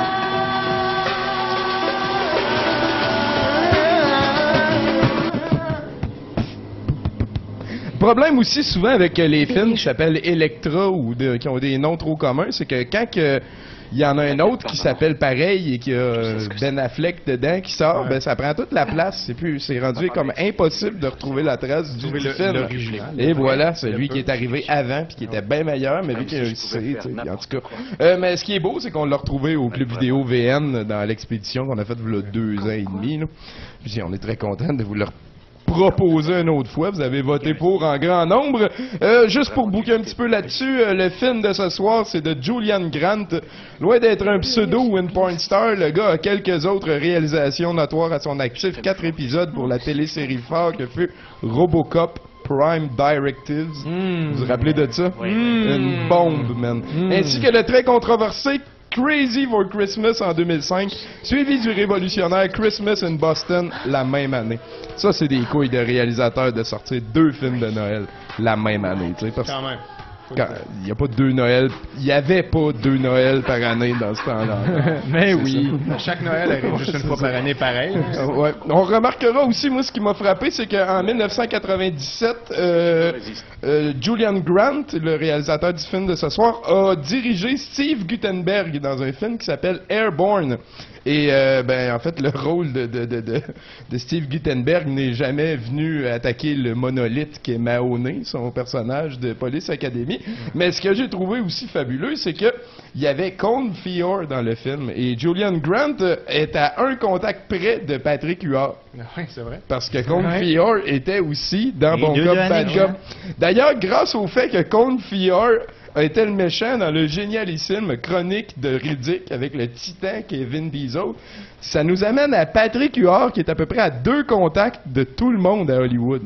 Problème aussi souvent avec euh, les films qui s'appellent Electra ou de, qui ont des noms trop communs, c'est que quand que il y en a un autre qui s'appelle pareil et qui a euh, Ben Affleck dedans qui sort, ben ça prend toute la place. C'est plus, c'est rendu comme impossible de retrouver la trace du, du le- film. l'original. Et voilà, celui qui est arrivé avant puis qui était bien meilleur, mais vu qu'il a réussi, tu sais, en tout cas. Euh, mais ce qui est beau, c'est qu'on l'a retrouvé au club vidéo V N dans l'expédition qu'on a faite il y a deux ans et demi. Là. Puis on est très content de vous le proposer une autre fois. Vous avez voté pour en grand nombre. Euh, juste pour bouquer un petit peu là-dessus, euh, le film de ce soir, c'est de Julian Grant. Loin d'être un pseudo ou une porn star, le gars a quelques autres réalisations notoires à son actif. Quatre épisodes pour la télésérie phare que fut Robocop Prime Directives. Vous vous rappelez de ça? Une bombe, man. Ainsi que le très controversé Crazy for Christmas en deux mille cinq, suivi du révolutionnaire Christmas in Boston la même année. Ça, c'est des couilles de réalisateurs de sortir deux films de Noël la même année, tu sais, parce Quand même. il n'y a pas deux Noëls, il n'y avait pas deux Noëls par année dans ce temps-là. Mais C'est oui. ça. Chaque Noël arrive juste une fois par année, pareil. Euh, ouais. On remarquera aussi, moi, ce qui m'a frappé, c'est qu'en dix-neuf cent quatre-vingt-dix-sept, euh, euh, Julian Grant, le réalisateur du film de ce soir, a dirigé Steve Guttenberg dans un film qui s'appelle Airborne. Et euh, ben en fait le rôle de, de, de, de, de Steve Guttenberg n'est jamais venu attaquer le monolithe qui est Mahoney, son personnage de Police Academy. Mais ce que j'ai trouvé aussi fabuleux, c'est que il y avait Colm Feore dans le film et Julian Grant est à un contact près de Patrick Huard. Oui, c'est vrai. Parce que Colm Ouais. Feore était aussi dans Les Bon deux Cop, de Bad l'année, Cop. ouais. D'ailleurs, grâce au fait que Colm Feore était le méchant dans le génialissime Chronique de Riddick avec le titan Kevin Diesel, ça nous amène à Patrick Huard qui est à peu près à deux contacts de tout le monde à Hollywood.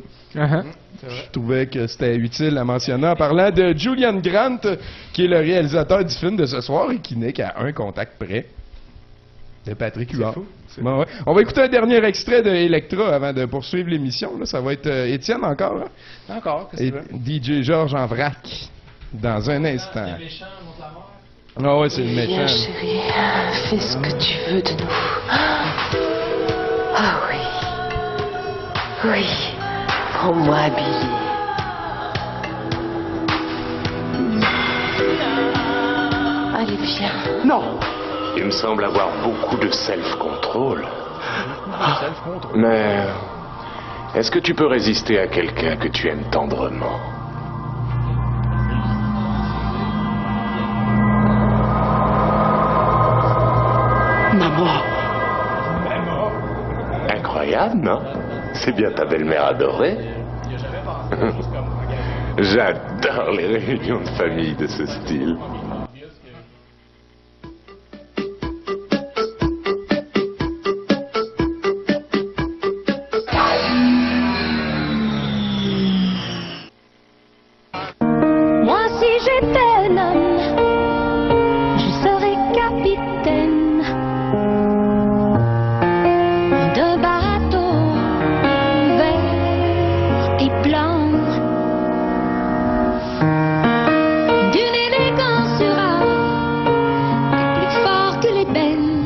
Je trouvais que c'était utile à mentionner en parlant de Julian Grant, qui est le réalisateur du film de ce soir et qui n'est qu'à un contact près De Patrick Huard. Bon, ouais. On va écouter un dernier extrait de Electra avant de poursuivre l'émission. Là. Ça va être euh, Étienne encore. Hein? Encore, qu'est-ce Et que tu veux? D J Georges en vrac. Dans un instant. Ah ouais, c'est le Viens, méchant. chérie, fais ce que tu veux de nous. Ah oui. Oui. Prends-moi, Billy. Allez, viens. Non. Tu me sembles avoir beaucoup de self-control. Mais est-ce que tu peux résister à quelqu'un que tu aimes tendrement? Maman. Incroyable, non? C'est bien ta belle-mère adorée. J'adore les réunions de famille de ce style. Moi, si j'étais un homme, je serais capitaine d'un bateau vert et blanc, d'une élégance rare, plus fort que l'ébène,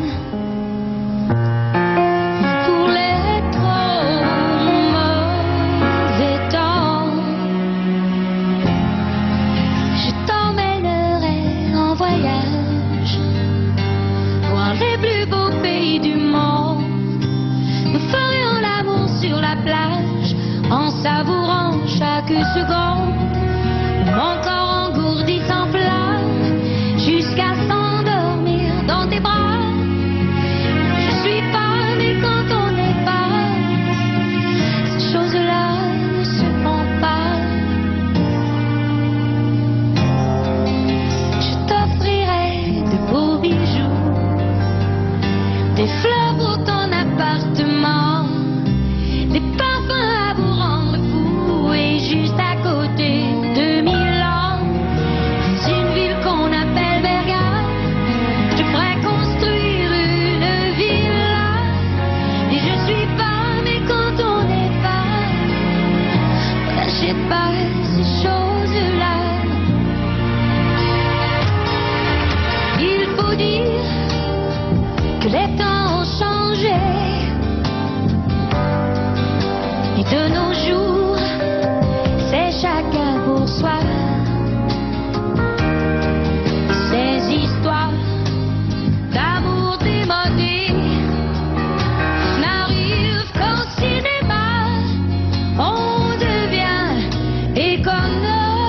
pour les trop mauvais temps. Je t'emmènerai en voyage, voir les plus beaux pays du monde. Nous ferions l'amour sur la plage, en savourant chaque seconde. Mon corps engourdi s'enflamme, jusqu'à s'endormir dans tes bras. Je suis pas, mais quand on n'est pas, ces choses-là ne se font pas. Je t'offrirai de beaux bijoux, des fleurs pour ton appartement, des parfums à vous rendre fou, et juste à côté de Milan, dans une ville qu'on appelle Bergame, je ferai construire une villa. Et je suis pas, mais quand on n'est pas, on n'achète pas ces choses-là. Il faut dire que les temps ont changé, et de nos jours, c'est chacun pour soi. Ces histoires d'amour démodé n'arrivent qu'au cinéma. On devient économe,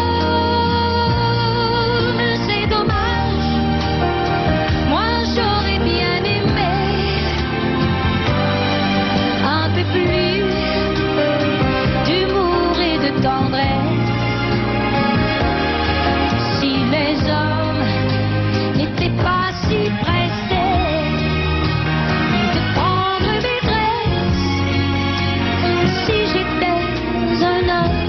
c'est dommage. Moi j'aurais bien aimé un peu plus d'humour et de tendresse. Si les hommes n'étaient pas si pressés de prendre maîtresse, si j'étais un homme,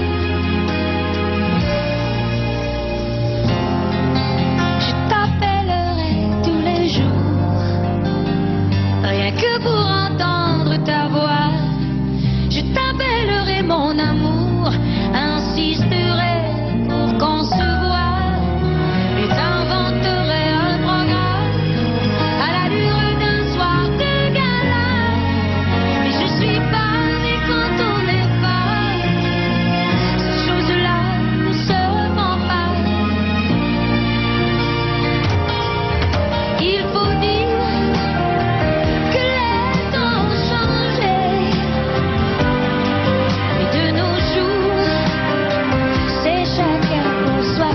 je t'appellerais tous les jours, rien que pour entendre ta voix. Je t'appellerai mon amour, insisterai pour qu'on se voie, et t'inventerai un programme à l'allure d'un soir de gala. Mais je suis pas, mais quand on n'est pas, ces choses-là ne se font pas. Il faut dire que les temps ont changé, et de nos jours, c'est chacun pour soi.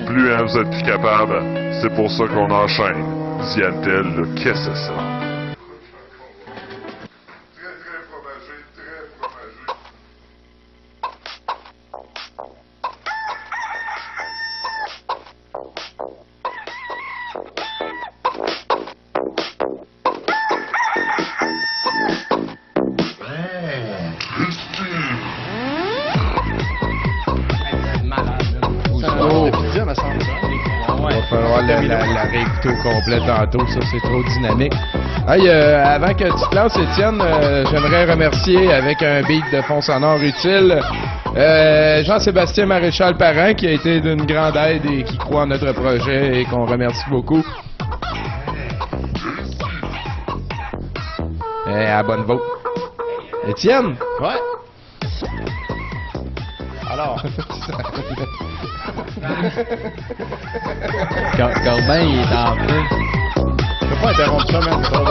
plus, hein, vous êtes plus capable. C'est pour ça qu'on enchaîne. Diane-t-elle, qu'est-ce que c'est ça? La réécouter au complet tantôt, ça c'est trop dynamique. Hey, euh, avant que tu te lances, Étienne, euh, j'aimerais remercier avec un beat de fond sonore utile euh, Jean-Sébastien Maréchal Parent qui a été d'une grande aide et qui croit en notre projet et qu'on remercie beaucoup. Et à bonne vote. Étienne? Ouais. Alors. Corbin, il est en feu. Je peux pas interrompre ça, même. Ça va.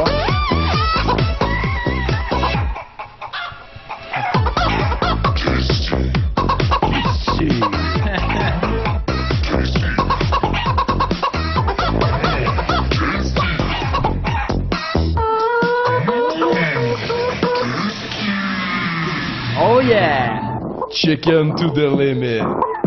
Oh yeah! Chicken to the limit.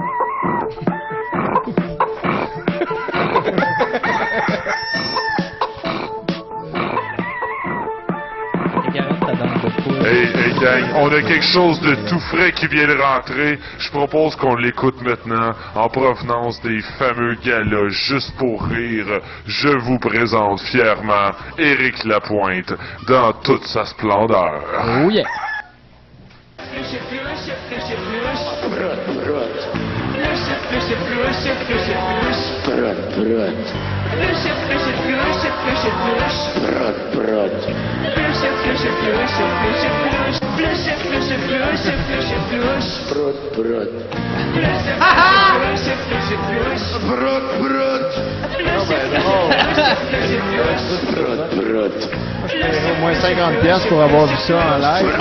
Hey, hey gang, on a quelque chose de tout frais qui vient de rentrer. Je propose qu'on l'écoute maintenant en provenance des fameux galas Juste pour rire. Je vous présente fièrement Éric Lapointe dans toute sa splendeur. Oh yeah! Au moins cinquante piastres pour avoir vu ça en live.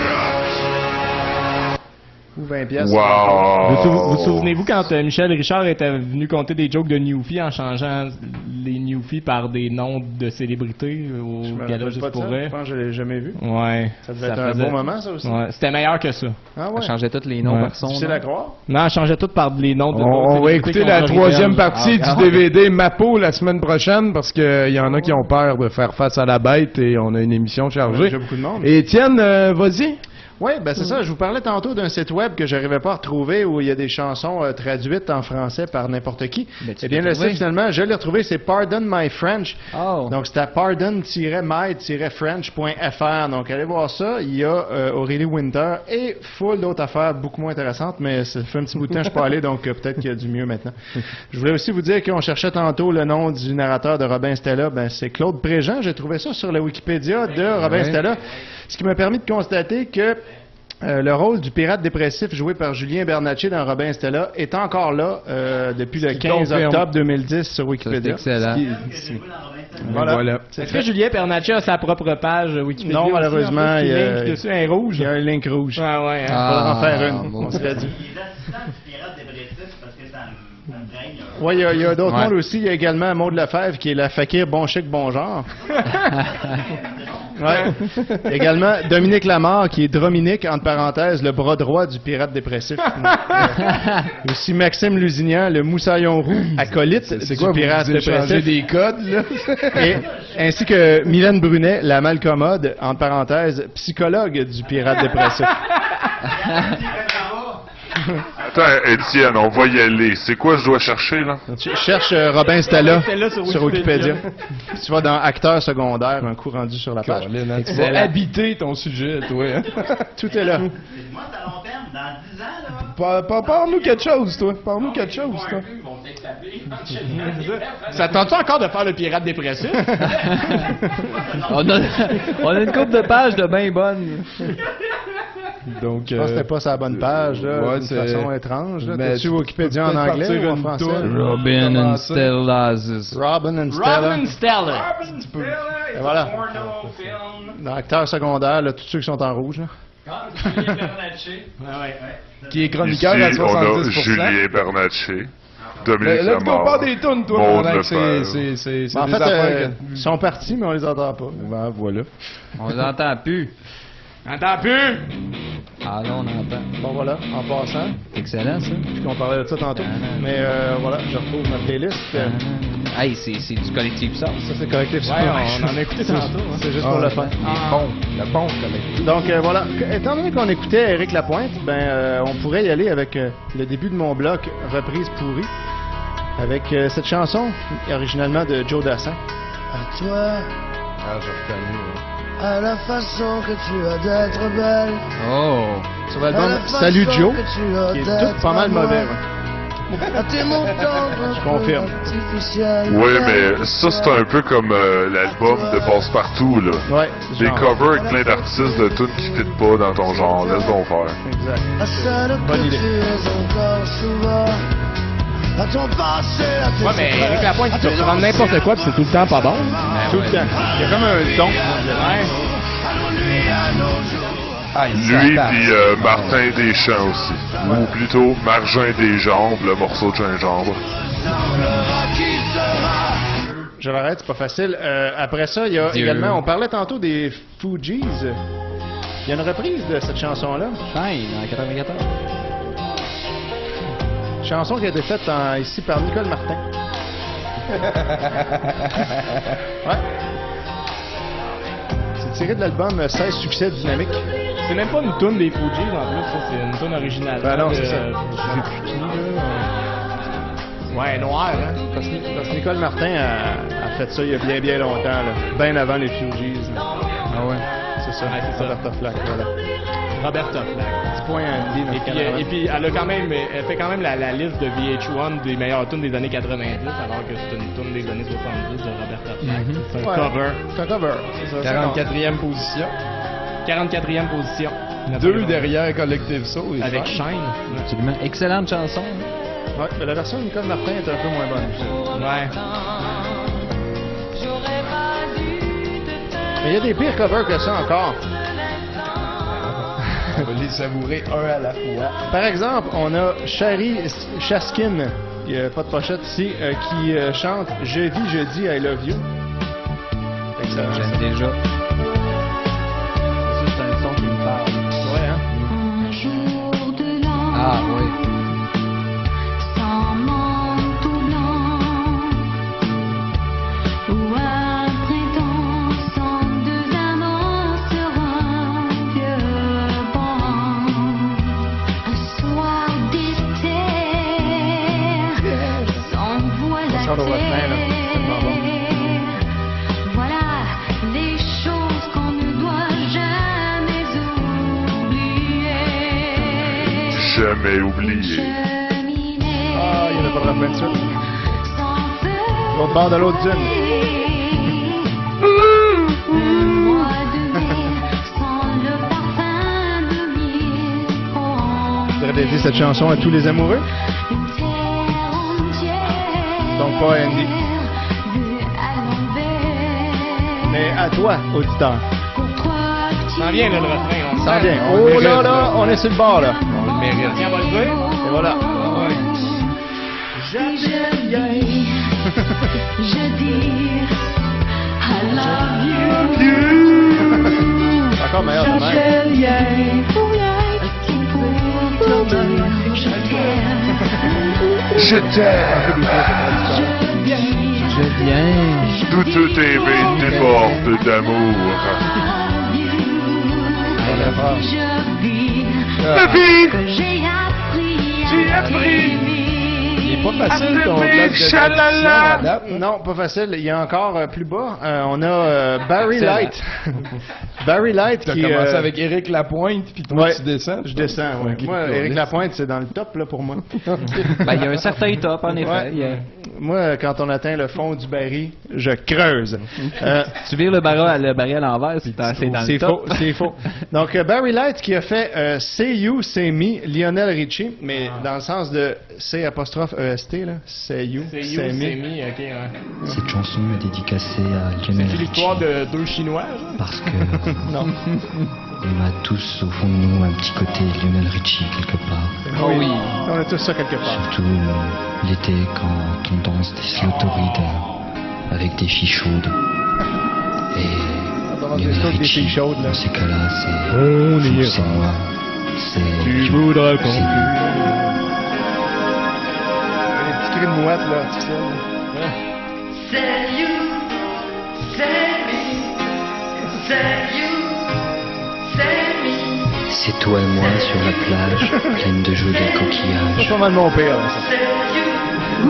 Ou vingt piastres. Wow! Vous, sou- vous souvenez-vous quand euh, Michel Richard était venu compter des jokes de Newfie en changeant les Newfie par des noms de célébrités au Je me gala rappelle Juste pas de pour ça. rire? Je pense que je l'ai jamais vu. Ouais. Ça devait être un bon moment, ça aussi. Ouais, c'était meilleur que ça. Ah ouais? Ça changeait tous les noms Ouais. par son. Difficile à croire. Non, elle changeait tout par les noms de On, d'autres on va célébrités écouter qui ont la leur troisième idole. partie Ah, du D V D Mapo la semaine prochaine parce qu'il y en a qui ont peur de faire face à la bête et on a une émission Il y a chargée. déjà beaucoup de monde. Et Étienne, euh, vas-y. Oui, ben c'est ça. Je vous parlais tantôt d'un site web que j'arrivais pas à retrouver où il y a des chansons euh, traduites en français par n'importe qui. Ben, tu Eh bien, l'as le trouvé. site, finalement, je l'ai retrouvé, c'est Pardon My French. Oh. Donc, c'est à pardon tiret my tiret french point f r. Donc, allez voir ça. Il y a euh, Aurélie Winter et full d'autres affaires beaucoup moins intéressantes, mais ça fait un petit bout de temps que je suis pas allé, donc euh, peut-être qu'il y a du mieux maintenant. Je voulais aussi vous dire qu'on cherchait tantôt le nom du narrateur de Robin Stella. Ben, c'est Claude Préjean. J'ai trouvé ça sur la Wikipédia de Robin Ouais. Stella. Ce qui m'a permis de constater que Euh, le rôle du pirate dépressif joué par Julien Bernatchez dans Robin Stella est encore là euh, depuis le quinze confirme. octobre deux mille dix sur Ça, c'est Wikipédia. excellent. Ce qui- Voilà. Voilà. Est-ce que Julien Bernatchez a sa propre page Wikipédia? Non, aussi, malheureusement, en plus, qui il y a- link dessus un rouge. Il y a un link rouge. Ah ouais, hein. On va en faire une, bon. on se l'a dit. Les assistants du pirate dépressif, parce que ça me, ça me draine. Oui, il y a, il y a d'autres Ouais. mondes aussi. Il y a également Maud Lefebvre qui est la fakir bon chic bon genre. Ouais. Il y a également Dominique Lamarre qui est Drominique, entre parenthèses, le bras droit du pirate dépressif. Euh, aussi Maxime Lusignan, le moussaillon roux, acolyte C'est du quoi, vous pirate vous échangez dépressif. des codes, là? Et, ainsi que Mylène Brunet, la malcommode, entre parenthèses, psychologue du pirate dépressif. Attends, Étienne, on va y aller. C'est quoi je dois chercher, là? Tu cherches euh, Robin Stella Stella sur sur Wikipédia. Wikipédia. Puis tu vas dans acteur secondaire, un coup rendu sur la page. Colin, hein, tu vas habiter ton sujet, toi. hein? Tout est là. Moi, c'est à long terme, dans dix ans, là. Pa- pa- Parle-nous quelque chose, toi. Parle-nous quelque chose, toi. Ça tente encore de faire le pirate dépressif? on, a, on a une couple de pages de bien bonnes. Donc, Je pense que c'était pas sa bonne page, là, ouais, d'une c'est- façon étrange. Là. Mais T'as-tu tu peux Wikipédia en peut-être anglais partir ou en une français? toune. Robin and Commencer. Stella's. Robin and Stella. Robin Stella. Et voilà. Dans acteur secondaire, là, tous ceux qui sont en rouge. Là. Ouais, ouais. Qui est Ici, chroniqueur à on a soixante-dix pour cent. Julien Bernatchez. Dominique Let's go, Lamar. pas des tunes, toi, Maud pendant que c'est Lepage. c'est- c'est- c'est En des fait, affaires euh, que- ils sont partis, mais on les entend pas. Ben, voilà. On les entend plus. Entends plus! Ah là, on entend. Bon, voilà, en passant. Excellent, ça. Puis qu'on parlait de ça tantôt. Mais euh, voilà, je retrouve ma playlist. Euh, Hey, c'est c'est du collectif ça. Ça, c'est collectif Ouais, on en a écouté C'est- tantôt, hein. C'est juste Ah, pour le le- fun. Le bon, le bon collectif. Donc euh, voilà, Que- étant donné qu'on écoutait Éric Lapointe, ben euh, on pourrait y aller avec euh, le début de mon bloc reprise pourrie, avec euh, cette chanson originalement de Joe Dassin. À toi, Ah, j'ai reconnu. à la façon que tu as d'être belle. Oh. Sur l'album Salut Joe, qui est tout pas mal mauvais. ouais. À tes montants, Je confirme. artificiels. Oui, mais ça, c'est un peu comme euh, l'album de Passe-Partout, là. Ouais, Des genre. covers avec plein d'artistes de tunes qui fit pas dans ton genre. Laisse donc faire. Exact. À celle Bonne que idée. tu es encore souvent. À ton passé, à tes Ouais, mais secrets, Éric Lapointe, à il peut tes reprendre n'importe quoi, puis c'est tout le temps pas bon. Tout le temps. Il y a comme un don. Ah, il Lui s'attaque. puis euh, Martin Deschamps aussi. Ou plutôt Margin des Jambes, le morceau de gingembre. Je l'arrête, c'est pas facile. Euh, après ça, il y a Dieu. également, on parlait tantôt des Fugees. Il y a une reprise de cette chanson-là. Shine, en quatre-vingt-quatorze. Chanson qui a été faite en- ici par Nicole Martin. Ouais. C'est tiré de l'album seize succès dynamiques. C'est même pas une toune des Fugees en plus, ça, c'est une toune originale. Ben non, de- c'est ça. Je sais plus qui, là. Ouais, noir, hein. Parce que, parce que Nicole Martin a, a fait ça il y a bien bien longtemps, là. Bien avant les Fugees. là. Ah ouais. C'est ça. Ouais, c'est ça. Roberta Flack, voilà. Roberta Flack. Petit point à Andy, Et puis, euh, et puis elle a quand même, elle fait quand même la, la liste de V H un des meilleures tunes des années quatre-vingt-dix, alors que c'est une tune des années soixante-dix de Roberta Flack. Mhm. C'est un Ouais. cover. C'est un cover. C'est ça. quarante-quatrième position. quarante-quatrième position. Deux derrière Collective Soul. Avec Shine. Absolument. Excellente chanson. Ouais, mais la version de Nicole Martin est un peu moins bonne aussi. Ouais. Mais il y a des pires covers que ça encore. On va les savourer un à la fois. Par exemple, on a Shari Chaskin, il n'y a pas de pochette ici, euh, qui euh, chante Je vis, je dis I love you. Excellent. J'aime déjà. Ça, c'est un son qui me parle. Ouais, hein? Ah oui. On chante au refrain, là. C'est tellement bon. Voilà les choses qu'on ne doit jamais oublier. Jamais oublié. Ah, il n'y en a pas de refrain dessus. L'autre bord de l'autre dune. Je voudrais dédier cette chanson à tous les amoureux. Donc pas à Andy. Mais à toi, auditeur. Ça s'en vient, là, le refrain. On Ça le sent. vient. On le Oh mérite, là là, on est sur le bord, là. On le mérite. Tiens, on va le dire. Et voilà. Je dis, je dis, I love you. Encore meilleur de même. Je viens pour te dire, je t'aime. Je t'aime. Je viens, Je viens. Tout tes veines débordent d'amour. je vis, La vie. que j'ai appris J'ai à appris. aimer. Il est pas facile ton Appelez bloc de Chalala. à date. Non, pas facile. Il y a encore euh, plus bas. Euh, on a euh, Barry Excellent. Light. Barry Light T'as qui... commencé euh, avec Éric Lapointe, puis toi, ouais, tu descends. Je descends, ouais. Ok, Moi, cool. Éric Lapointe, c'est dans le top, là, pour moi. Ben, il y a un certain top, en effet. Ouais. Il y a- Moi, quand on atteint le fond du baril, je creuse. Euh, Tu vires le baril, le baril à l'envers, c'est dans, c'est dans le c'est top. faux, c'est faux. Donc, euh, Barry Light qui a fait euh, Say You, Say Me, Lionel Richie, mais dans le sens de C apostrophe E S T, là. Say You, C'est You, Say c'est Me. Me, ok, ouais. Cette chanson est dédicacée à Lionel C'est Richie l'histoire de deux Chinois, genre? parce que Non. On a tous au fond de nous un petit côté Lionel Richie quelque part. Oh oui, on a tous ça quelque part. Surtout euh, l'été quand on danse des slow torrides euh, avec des filles chaudes. Et Lionel Richie, dans ces cas-là, c'est On vous, ira. c'est moi. C'est Tu je- voudras c'est qu'on nous. Les petits cris de mouette, là, artificiels. C'est you, c'est me, c'est you, c'est me. C'est toi et moi sur la plage, pleine de jolis C'est coquillages. pas mal mon père, là, ça. C'est you,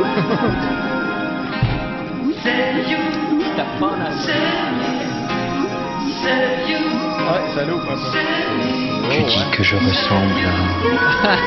c'est you, c'est me, c'est you, Ouais, ça l'ouvre un peu. c'est Tu dis que je ressemble à...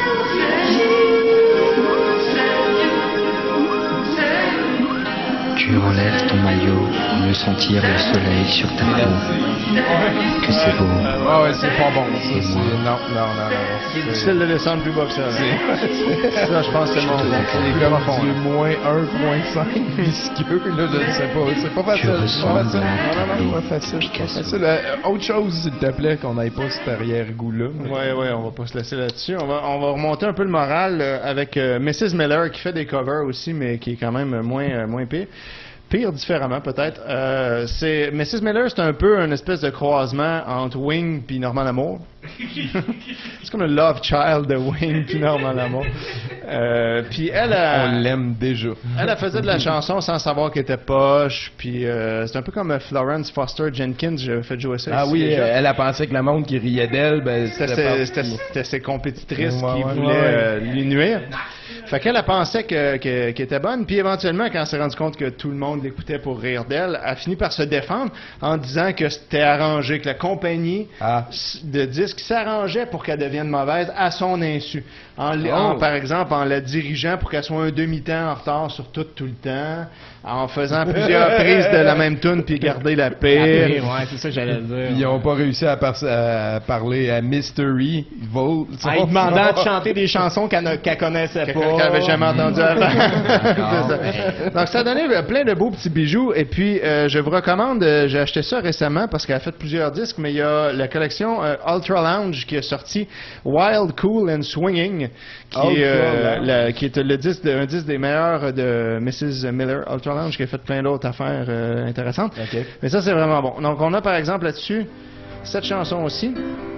Tu enlèves ton maillot, me sentir le soleil sur ta peau. Que c'est beau. Ah ouais, c'est pas bon, ça. C'est... Non, non, non, non. C'est difficile de descendre plus bas que ça. là. Ça, je pense que c'est mon C'est comme du moins un virgule cinq visqueux, là, je ne sais pas. C'est pas facile. C'est pas facile. Non, non, non, pas facile. Pas facile. Euh, autre chose, s'il te plaît, qu'on n'aille pas cet arrière-goût-là. Ouais, ouais, on va pas se laisser là-dessus. On va, on va remonter un peu le moral euh, avec euh, missus Miller qui fait des covers aussi, mais qui est quand même moins, euh, moins pire. Pire différemment, peut-être. Euh, c'est missus Miller, c'est un peu une espèce de croisement entre Wing puis Normand Lamour. C'est comme le love child de Wing puis Normand Lamour. Euh, puis elle, a, On l'aime déjà. elle, elle faisait de la chanson sans savoir qu'elle était poche. Puis euh, c'est un peu comme Florence Foster Jenkins. J'avais fait jouer ça. Ah ici oui, déjà. elle a pensé que le monde qui riait d'elle, ben, C'était c'était ses, pas... c'était- c'était ses compétitrices Ouais, qui ouais, voulaient ouais. euh, lui nuire. Fait qu'elle a pensé que, que- qu'elle était bonne, puis éventuellement, quand elle s'est rendue compte que tout le monde l'écoutait pour rire d'elle, elle a fini par se défendre en disant que c'était arrangé, que la compagnie s- de disques s'arrangeait pour qu'elle devienne mauvaise à son insu. En, l- en- Oh. par exemple, en la dirigeant pour qu'elle soit un demi-temps en retard sur tout, tout le temps, en faisant plusieurs prises de la même tune puis garder la pire. Ouais, c'est ça que j'allais dire. Ils n'ont pas réussi à, par- à parler à Mystery Vault. En lui demandant de chanter des chansons qu'elle ne qu'elle connaissait Qu'elle pas. n'avait jamais entendu avant. D'accord. C'est ça. Donc, ça a donné euh, plein de beaux petits bijoux. Et puis, euh, je vous recommande, euh, j'ai acheté ça récemment parce qu'elle a fait plusieurs disques, mais il y a la collection euh, Ultra Lounge qui est sortie, Wild, Cool and Swinging, qui, est, euh, Ultra la- qui est le disque de- un disque des meilleurs de missus Miller. Ultra Lounge qui a fait plein d'autres affaires euh, intéressantes. Mais ça, c'est vraiment bon. Donc, on a par exemple là-dessus cette chanson aussi.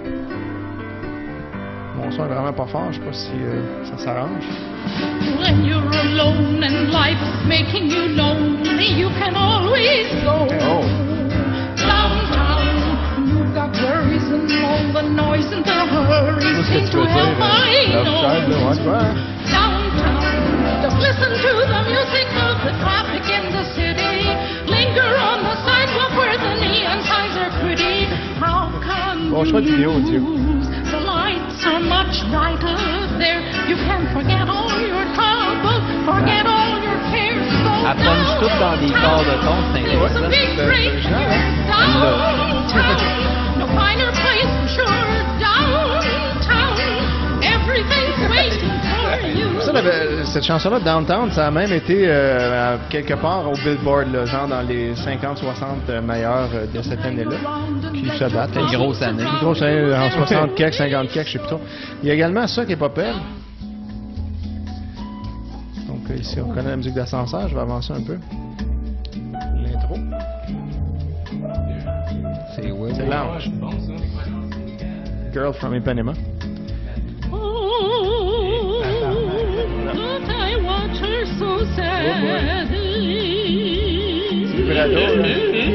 Mon son est vraiment pas fort, je sais pas si euh, ça s'arrange. When you're alone and life is making you lonely, you can always go downtown. You've got worries and all the noise and the hurry seem to help my nose. Downtown, just listen to the music of the traffic in the city. Linger on the sidewalk where the neon signs are pretty. How can Bon choix de vidéo, Dieu. the lights are much brighter there. You can forget all your troubles, forget all your cares. Go Elle plonge tout dans des corps de ton, c'est There's a big break here downtown. No finer place for sure. Downtown, everything's waiting for you. Ça, la- cette chanson-là, Downtown, ça a même été euh, à- quelque part au Billboard, là, genre dans les cinquante soixante meilleurs euh, de cette année-là, qui se battent. C'était une grosse année. Une grosse année, euh, en soixante quelques, cinquante quelques, je sais plus trop. Il y a également ça qui est pas pire. Donc euh, ici, on connaît la musique d'ascenseur, je vais avancer un peu. L'intro. C'est ouais. C'est Lounge. Girl from Ipanema. But I watch her so sadly. Vibrato, là.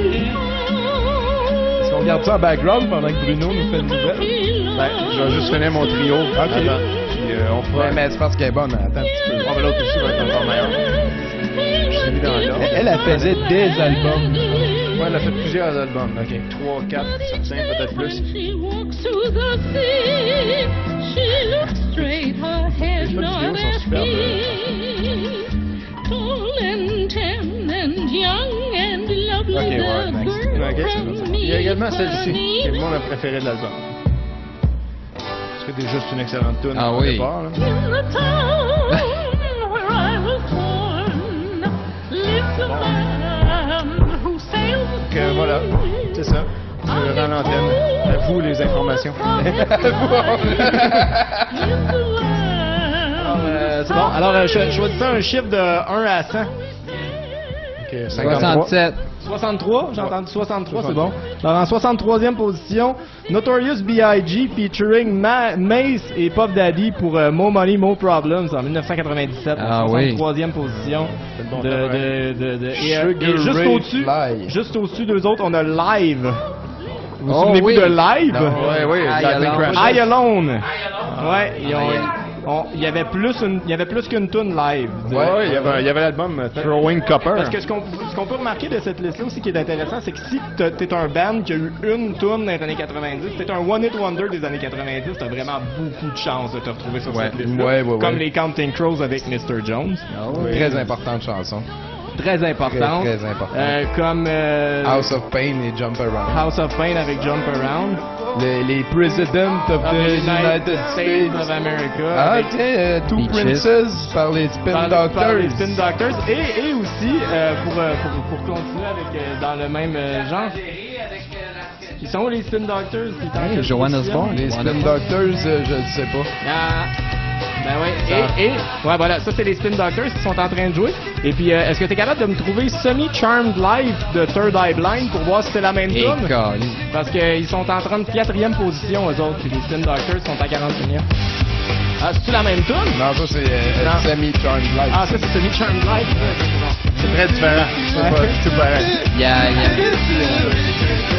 Est-ce qu'on garde ça en background pendant que Bruno nous fait une nouvelle? Ben, je vais juste finir mon trio. Ok. Avant. Puis euh, on fera. Ouais, mais c'est parce qu'elle est bonne. Attends un petit peu. On va l'autre aussi, va être encore meilleur. Je l'ai mis dans l'ordre. Elle, elle faisait des albums. Ouais, elle a fait plusieurs albums. Ok, trois, quatre, certains, peut-être plus. She walks to the sea. She looks straight ahead, not at me. Tall and tan and young and lovely, Ok, ouais, the next. girl Ok. from Il y a également celle-ci, Ipanema. qui est mon préféré de l'album. C'était juste une excellente tune Ah au oui. départ. Là. In the town where I was born, lives a man who sails Donc euh, voilà, c'est ça. Je rends l'antenne. vous les informations. Alors, euh, c'est bon. Alors, euh, je, je choisissais un chiffre de un à cent. Ok, soixante-sept. soixante-trois, j'ai entendu soixante-trois, c'est bon. Alors en soixante-troisième position, Notorious B I G featuring Ma Mace et Puff Daddy pour euh, Mo Money, Mo Problems en dix-neuf cent quatre-vingt-dix-sept. Ah soixante-troisième position. bon de, top, de, de, de, et, euh, Sugar et juste Ray au-dessus, Fly. juste au-dessus d'eux autres, on a Live. Vous vous Oh, souvenez-vous oui. de Live? Non, ouais, oui, I Lightning Alone. Crash. I Alone. Ouais, ils ont- on- il y avait plus une, il y avait plus qu'une tune live. Ouais, ouais, il y avait, il y avait l'album euh, Throwing Copper. Parce que ce qu'on ce qu'on peut remarquer de cette liste-là aussi qui est intéressant, c'est que si t'as- t'es un band qui a eu une tune dans les années quatre-vingt-dix, t'es un one-hit wonder des années quatre-vingt-dix, t'as vraiment beaucoup de chance de te retrouver sur Ouais, cette liste-là. ouais, ouais, Comme ouais. les Counting Crows avec mister Jones. Très importante chanson. Très importante. Très, très importante. Euh, comme euh, House of Pain et Jump Around. House of Pain avec Jump Around. Les, les President of Of the the United States. of America. Ah, avec- tiens, euh, Two Beaches. Princes par les Spin par, Doctors. par les Spin Doctors. Et, et aussi, euh, pour, euh, pour, pour continuer avec, euh, dans le même euh, genre, ils sont où les Spin Doctors? Ils sont en Hey, quelle Joanne position? Osborne. Les Spin Doctors, euh, je ne sais pas. Ah, ben ouais. Et, et, ouais, voilà, ça c'est les Spin Doctors qui sont en train de jouer. Et puis, euh, est-ce que tu es capable de me trouver Semi-Charmed Live de Third Eye Blind pour voir si c'est la même Et tune? calé. Parce qu'ils sont en trente-quatrième position, eux autres, puis les Spin Doctors sont à quarante-et-unième. Ah, c'est-tu la même tune? Non, ça c'est euh, Non. Semi Charmed Life. Ah, ça c'est Semi-Charmed Live. Ouais, c'est bon. C'est très différent. C'est Ouais. pas tout pareil. Il y a, il y a-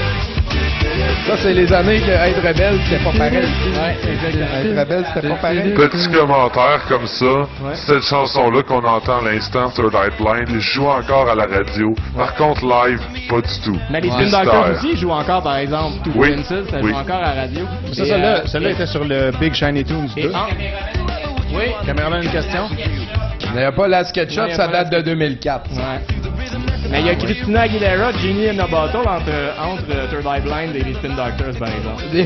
Ça c'est les années que être rebelle c'était pas pareil. Ouais, exactement. Être rebelle c'était pas pareil. Petit commentaire comme ça, cette chanson-là qu'on entend à l'instant, Third Eye Blind, joue encore à la radio. Par contre, live, pas du tout. Mais les Ouais. Spin Doctors Mystère. aussi jouent encore, par exemple, Two Oui. Princes, ça Oui. joue encore à la radio. Ça, Et, celle-là, euh, celle-là et- était sur le Big Shiny Tunes et deux. en- Oui. Caméraman, une question? Il n'y a pas la SketchUp, Non, il y a ça pas date de deux mille quatre. Ouais. Mais il y a Christina Aguilera, Genie in a Bottle entre, entre euh, Third Eye Blind et les Spin Doctors, par exemple. Des-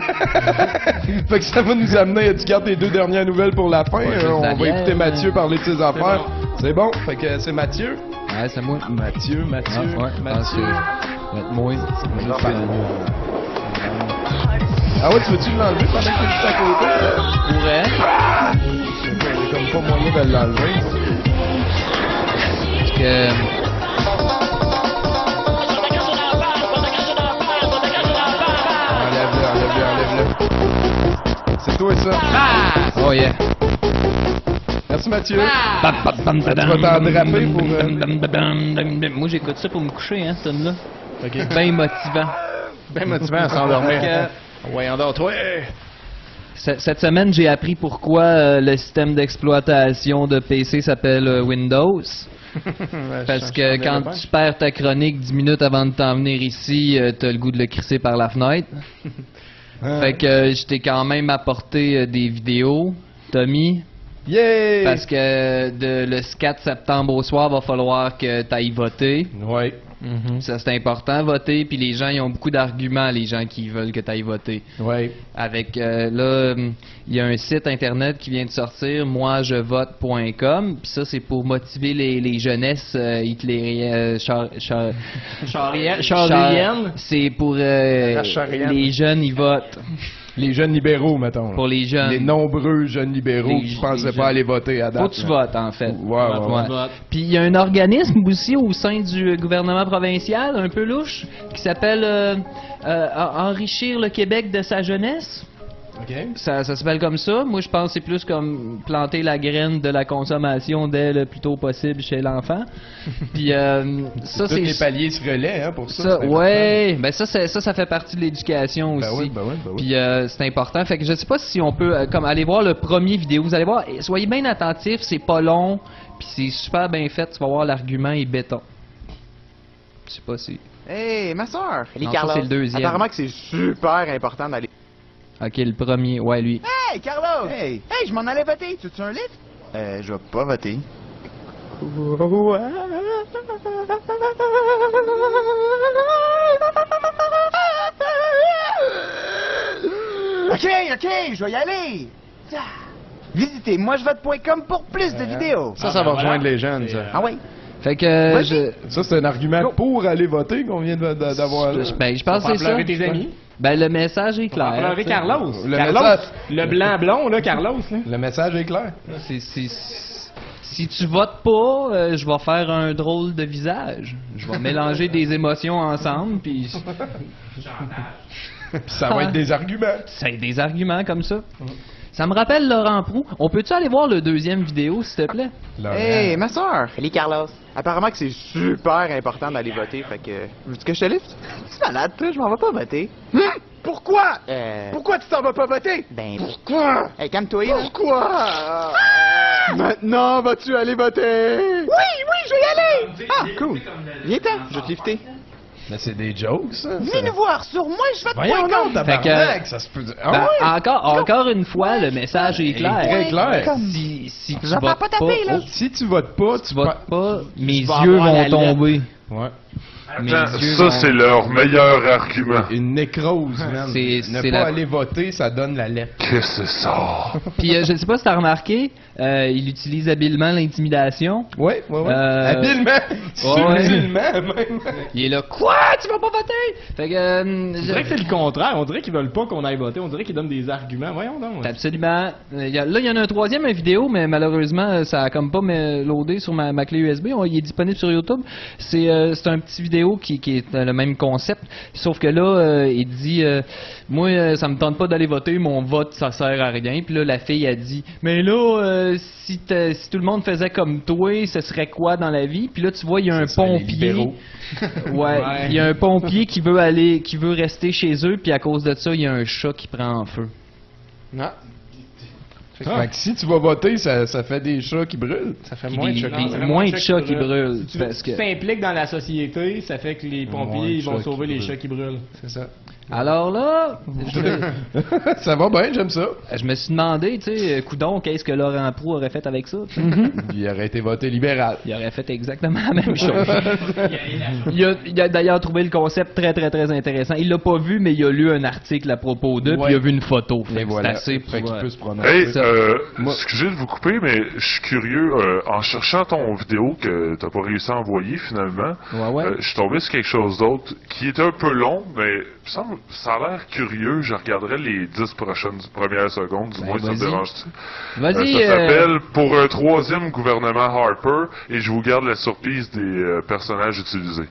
fait que ça va nous amener à tu gardes les deux dernières nouvelles pour la fin. Ouais, Euh, juste on la va bière, écouter hein. Mathieu parler de ses affaires. C'est bon. Fait que c'est Mathieu. Ouais, c'est moi. Mathieu, Mathieu, Ah, ouais, Mathieu. Ça va être moi. Ah ouais, tu veux-tu l'enlever pendant que t'es juste à côté? Je pourrais. J'ai comme pas moyen de l'enlever. Parce que. Enlève-le, enlève-le, enlève-le. C'est toi ça. Oh yeah. Merci Mathieu. Bam, bam, bam, Tu vas t'en draper pour... euh, Bam, bam, bam, bam, bam. Moi, j'écoute ça pour me coucher, hein, cette là OK. Ben motivant. Ben motivant à s'endormir. Fait que- Ouais, endors-toi. Ce- Cette semaine, j'ai appris pourquoi euh, le système d'exploitation de P C s'appelle euh, Windows. Parce que quand tu perds ta chronique dix minutes avant de t'en venir ici, euh, t'as le goût de le crisser par la fenêtre. Fait que euh, je t'ai quand même apporté euh, des vidéos, Tommy. Yeah! Parce que de, le quatre septembre au soir, va falloir que tu ailles voter. Ouais. Ça, c'est important, voter. Puis les gens, ils ont beaucoup d'arguments, les gens qui veulent que tu ailles voter. Ouais. Avec, euh, là, hum, il y a un site internet qui vient de sortir, moi je vote point com. Puis ça, c'est pour motiver les, les jeunesses euh, hitlériennes. euh, char- char- Charrienne. char- Charrienne. C'est pour euh, La charrienne. les jeunes, ils votent. Les jeunes libéraux, mettons. là. Pour les jeunes. Les nombreux jeunes libéraux Les- qui pensaient les pas jeunes. aller voter à date. Faut que tu là. votes, en fait. Ouais, ouais, ouais. Ouais. Puis il y a un organisme aussi au sein du euh, gouvernement provincial, un peu louche, qui s'appelle euh, euh, En- Enrichir le Québec de sa jeunesse. OK. Ça, ça s'appelle comme ça. Moi, je pense que c'est plus comme planter la graine de la consommation dès le plus tôt possible chez l'enfant. Puis euh, ça, Tous c'est... les paliers se relaient, hein, pour ça. Ça, c'est ouais, ben ça, c'est- ça, ça fait partie de l'éducation Ben aussi. oui, ben oui, ben oui. Puis euh, c'est important. Fait que je sais pas si on peut, euh, comme aller voir le premier vidéo. Vous allez voir, et soyez bien attentifs, c'est pas long, puis c'est super bien fait. Tu vas voir l'argument est béton. Je sais pas si. Hey, ma soeur! Elle est Non, ça, Carlos. c'est le deuxième. Apparemment que c'est super important d'aller... Ok, le premier, ouais, lui. Hey, Carlos! Hey! Hey, je m'en allais voter. Tu veux un livre? Euh, je vais pas voter. Ok, ok, je vais y aller. Visitez moi je vote point com pour plus de vidéos. Ça, ça va rejoindre les jeunes, ça. Ah oui? Fait que euh, Vas-y. je, Ça, c'est un argument pour aller voter qu'on vient de- de- d'avoir. je, ben, je pense Faut que faire c'est ça. pleurer tes amis. Ben, le message est clair. On va pleurer t'sais. Carlos. Le Carlos. message- Le blanc blond, là, Carlos. Là. Le message est clair. C'est, c'est, si tu votes pas, euh, je vais faire un drôle de visage. Je vais mélanger des émotions ensemble, puis ça va être des arguments. Ça va être des arguments comme ça. Ça me rappelle Laurent Proulx. On peut-tu aller voir le deuxième vidéo, s'il te plaît? Hey, ma soeur! Salut, Carlos. Apparemment que c'est super important d'aller voter, fait que... Veux-tu que je te livre? Tu es malade, toi? Je m'en vais pas voter. Hum? Pourquoi? Euh... Pourquoi tu t'en vas pas voter? Ben... Pourquoi? Hey, calme-toi. Pourquoi? Maintenant, vas-tu aller voter? Oui, oui, je vais y aller! Ah, cool. Viens-t'en, je vais te lifter. Mais c'est des jokes, ça. Viens nous voir sur moi, je vais te Voyons donc, Fait que, tabarnak, ça se peut dire. Ah ben, ouais? encore, encore une fois, le message est clair. Très clair. Si, si tu J'entends votes pas taper, là. oh, Si tu votes pas, tu tu votes pas, mes vas yeux avoir la vont lettre. tomber. Ouais. Mes Attends, yeux ça, vont- c'est leur meilleur argument. Une nécrose, man. C'est- ne c'est pas la- aller voter, ça donne la lettre. Qu'est-ce que c'est ça? Puis euh, je ne sais pas si t'as remarqué, euh, il utilise habilement l'intimidation. Ouais, ouais, ouais. Euh, Habilement. ouais. Subtilement, même. Il est là, quoi? Tu vas pas voter? Fait que... euh, On je- dirait que c'est le contraire. On dirait qu'ils veulent pas qu'on aille voter. On dirait qu'ils donnent des arguments. Voyons donc. Absolument. Euh, y a- là, il y en a un troisième, une vidéo, mais malheureusement, euh, ça a comme pas me loadé sur ma, ma clé U S B. On- il est disponible sur YouTube. C'est euh, c'est un petit vidéo qui, qui est euh, le même concept. Sauf que là, euh, il dit euh, moi, euh, ça me tente pas d'aller voter, mon vote, ça sert à rien. Puis là, la fille a dit mais là, euh, si, t'as- si tout le monde faisait comme toi, ce serait quoi dans la vie? Puis là, tu vois, il y a un Ce serait les pompier. libéraux. Ouais, il y a un pompier qui veut aller, qui veut rester chez eux, puis à cause de ça, il y a un chat qui prend en feu. Ah. Fait que si tu vas voter, ça, ça fait des chats qui brûlent. Ça fait Puis moins de des- chats. des- Non, ça fait moins de chats qui brûlent. brûlent, Si tu parce que- t'impliques dans la société, ça fait que les Moins de pompiers ils vont chats sauver qui les brûlent. chats qui brûlent. C'est ça. Alors là, je, Ça va bien, j'aime ça. je me suis demandé, tu sais, coudon, qu'est-ce que Laurent Proulx aurait fait avec ça? tu sais? Il aurait été voté libéral. Il aurait fait exactement la même chose. Il a, il a d'ailleurs trouvé le concept très très très intéressant. Il l'a pas vu, mais il a lu un article à propos d'eux, puis il a vu une photo. Fait Et que voilà. c'est assez Fait pour, qu'il euh, peut se prononcer. Hey, ça. euh, Moi- excusez de vous couper, mais je suis curieux. euh, en cherchant ton vidéo que t'as pas réussi à envoyer finalement, Ouais, ouais. euh, je suis tombé sur quelque chose d'autre qui était un peu long, mais il me semble- ça a l'air curieux. Je regarderai les dix prochaines premières secondes, du Ben, moins ça me vas-y. dérange-tu? Vas-y, Euh, ça euh, s'appelle Pour un troisième gouvernement Harper, et je vous garde la surprise des euh, personnages utilisés.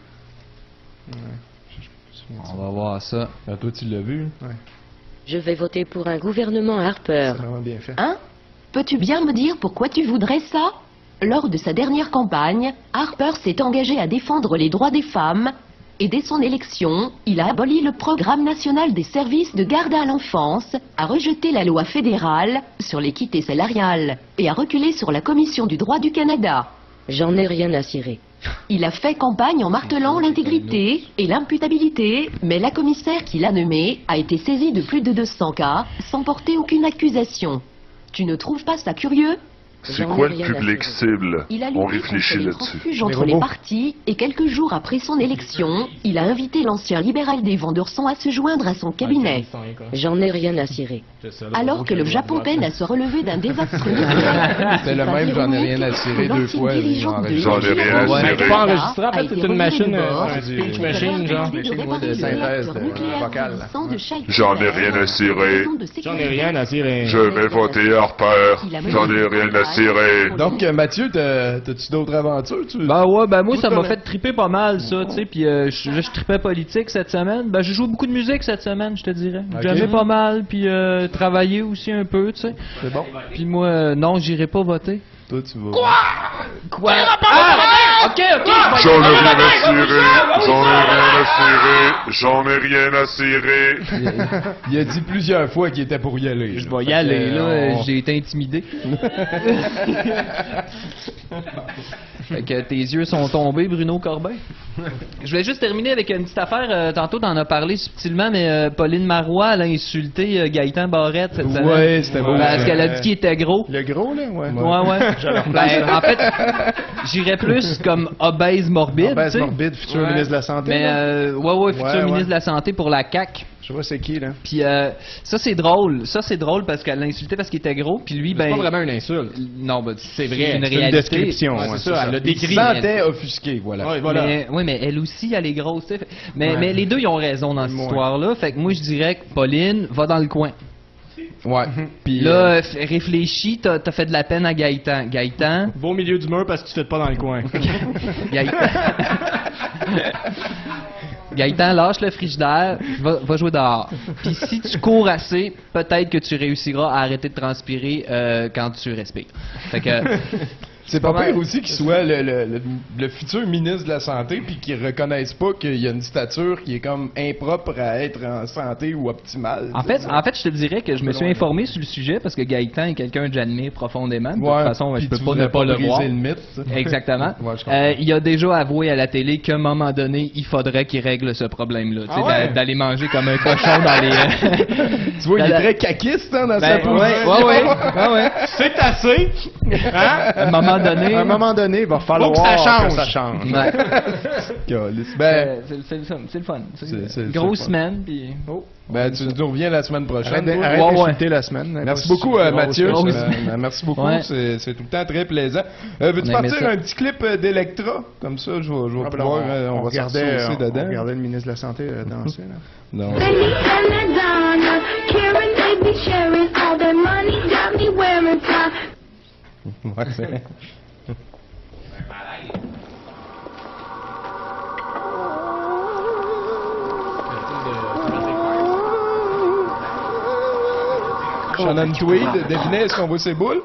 On va voir ça. Ah, toi, tu l'as vu? Je vais voter pour un gouvernement Harper. C'est vraiment bien fait. Hein? Peux-tu bien me dire pourquoi tu voudrais ça? Lors de sa dernière campagne, Harper s'est engagé à défendre les droits des femmes et dès son élection, il a aboli le programme national des services de garde à l'enfance, a rejeté la loi fédérale sur l'équité salariale et a reculé sur la Commission du droit du Canada. J'en ai rien à cirer. Il a fait campagne en martelant l'intégrité et l'imputabilité, mais la commissaire qui l'a nommé a été saisie de plus de deux cents cas sans porter aucune accusation. Tu ne trouves pas ça curieux? C'est quoi le public cible? Il a On lutté réfléchit contre les là-dessus. transfuges entre les partis et quelques jours après son élection, il a invité l'ancien libéral des Vendeurs-Son à se joindre à son cabinet. J'en ai rien à cirer. Alors que le Japon peine à se relever d'un désastre nucléaire, C'est le même, j'en ai rien à cirer deux fois. J'en ai rien à Mais tu cirer. peux enregistrer, en fait, a été c'est une machine, remis de bord, euh, et une il machine, a genre. décidé de Machine, ouais, de réparer le synthèse réacteur de- nucléaire vocale. vieillissant de Shaika. J'en ai rien à cirer. J'en ai rien à cirer. Je vais voter Harper. J'en ai rien à cirer. Donc, euh, Mathieu, t'as- t'as-tu d'autres aventures? Tu... Ben ouais, ben moi Où ça t'en m'a es? fait triper pas mal ça, tu sais, puis euh, je je tripais politique cette semaine. Ben j'ai joué beaucoup de musique cette semaine, je te dirais. Ok. J'aimais pas mal, puis euh, travaillé aussi un peu, tu sais. C'est bon. Puis moi, euh, non, j'irai pas voter. Toi, tu vas... Quoi? Ah! Ok, ok, je J'en ai vais y rien aller. à cirer. J'en ai rien à cirer. J'en ai rien à cirer. Il a dit plusieurs fois qu'il était pour y aller. Je vais y aller, là, j'ai été intimidé. Fait que tes yeux sont tombés, Bruno Corbin. Je voulais juste terminer avec une petite affaire. euh, tantôt, t'en as parlé subtilement, mais euh, Pauline Marois, elle a insulté euh, Gaëtan Barrette cette semaine. Ouais, c'était beau. Parce qu'elle a dit qu'il était gros. Le gros, là? Ouais. Ouais, ouais. Ben, en fait, j'irais plus comme obèse morbide. Obèse tu sais. morbide, futur Ouais. ministre de la Santé. Mais, là. euh, ouais, ouais, futur Ouais, ministre ouais. de la Santé pour la C A Q. Je sais pas c'est qui, là. Puis euh, ça, c'est drôle. Ça, c'est drôle parce qu'elle l'a insulté parce qu'il était gros. Puis lui, ben. C'est pas vraiment une insulte. Non, ben, C'est vrai. une C'est une réalité. description. Ouais, c'est ça. Elle l'a Il décrit. se sentait offusqué, voilà. Ouais, voilà. Mais, oui, mais elle aussi, elle est grosse. tu sais. Mais, Ouais. mais les deux, ils ont raison dans cette Ouais. histoire-là. Fait que moi, je dirais que Pauline va dans le coin. Ouais. Puis là, f- réfléchis, t'as as fait de la peine à Gaëtan. Gaëtan. Beau milieu d'humeur parce que tu fais pas dans le coin. Gaëtan. Gaëtan, lâche le frigidaire, va, va jouer dehors. Puis si tu cours assez, peut-être que tu réussiras à arrêter de transpirer euh, quand tu respires. Fait que. C'est pas mal. pire aussi qu'il soit le, le, le, le futur ministre de la Santé puis qu'il reconnaisse pas qu'il y a une stature qui est comme impropre à être en santé ou optimale. En fait, en fait, je te dirais que je me suis informé sur le sujet parce que Gaëtan est quelqu'un que j'admire profondément. De toute Ouais, façon, puis je peux tu pas voudrais ne pas pas le briser voir. le mythe, ça. Exactement. Ouais, je comprends. Euh, il a déjà avoué à la télé qu'à un moment donné, il faudrait qu'il règle ce problème-là. Tu sais, Ah ouais? d'a- d'aller manger comme un cochon dans les. Tu vois, il est Dans la- très caquiste hein, dans sa Ben, position. ouais, ouais, ouais, ouais, ouais. C'est assez. Hein? À un moment donné. À un moment donné, il va falloir Faut que ça change. que ça change. Ouais. Calice. Ben, Ben, c'est c'est le fun. C'est le fun. C'est C'est- c'est- une c'est grosse le fun. semaine, puis. Oh. ben, tu nous reviens la semaine prochaine. Arrête de- toi. arrête Ouais, ouais. d'insulter la semaine. Merci beaucoup, euh, Mathieu. grosse Euh, ben, merci beaucoup. Ouais. C'est c'est tout le temps très plaisant. Euh, Veux-tu On aimait partir ça. un petit clip euh, d'Electra? Comme ça, je vais, je vais Ah, ben, pouvoir. on, euh, on on, va regardait, s'en on, dedans. on regardait le ministre de la Santé euh, danser. Là. Non. Benny and Madonna, Karen, they be sharing all their money, got me wearing fly. Ouais, c'est- Shannon Tweed, devinez, est-ce qu'on voit ses boules?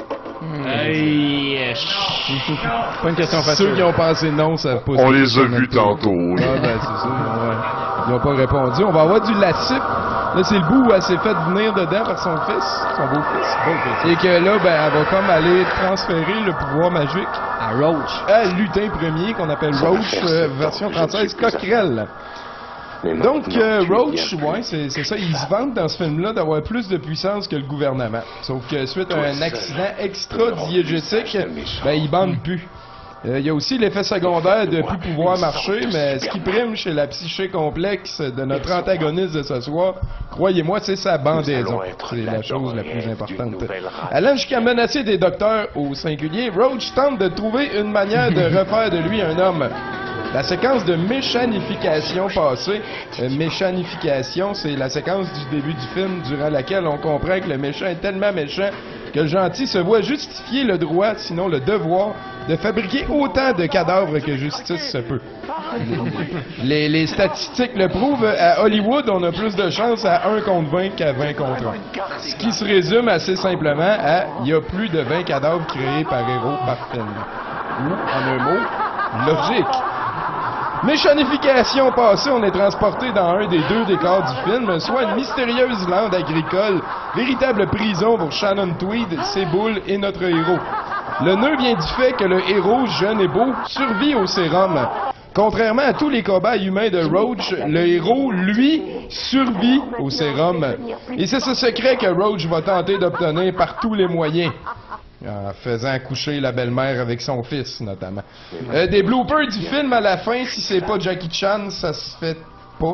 Hey, Pas une question facile. Ceux qui ont pensé non, ça pas. On les a vus tantôt. Ah, là. ben, c'est ça. Ouais. Ils n'ont pas répondu. On va avoir du lassip. Là, c'est le bout où elle s'est fait venir dedans par son fils, son beau-fils. Et que là, ben, elle va comme aller transférer le pouvoir magique À Roach. à Lutin Premier, qu'on appelle Roach, euh, version française Coquerel. Donc, euh, Roach, ouais, c'est c'est ça, ils se vantent dans ce film-là d'avoir plus de puissance que le gouvernement. Sauf que suite à un accident extra-diégétique, ben, ils bandent plus. Euh, Il y a aussi l'effet secondaire de plus pouvoir marcher, mais ce qui prime chez la psyché complexe de notre antagoniste de ce soir, croyez-moi, c'est sa bandaison. C'est la chose la plus importante. Allant jusqu'à menacer des docteurs au singulier, Roach tente de trouver une manière de refaire de lui un homme. La séquence de méchanification passée, euh, méchanification, c'est la séquence du début du film durant laquelle on comprend que le méchant est tellement méchant que le gentil se voit justifier le droit, sinon le devoir, de fabriquer autant de cadavres que justice se peut. Les, les statistiques le prouvent, à Hollywood, on a plus de chances à un contre vingt qu'à vingt contre un. Ce qui se résume assez simplement à « il y a plus de vingt cadavres créés par héros par film ». Ou, en un mot, logique. Méchanification passée, on est transporté dans un des deux décors du film, soit une mystérieuse lande agricole, véritable prison pour Shannon Tweed, ses boules et notre héros. Le nœud vient du fait que le héros, jeune et beau, survit au sérum. Contrairement à tous les cobayes humains de Roach, le héros, lui, survit au sérum. Et c'est ce secret que Roach va tenter d'obtenir par tous les moyens. En faisant coucher la belle-mère avec son fils, notamment. Euh, des bloopers du film à la fin, si c'est pas Jackie Chan, ça se fait pas.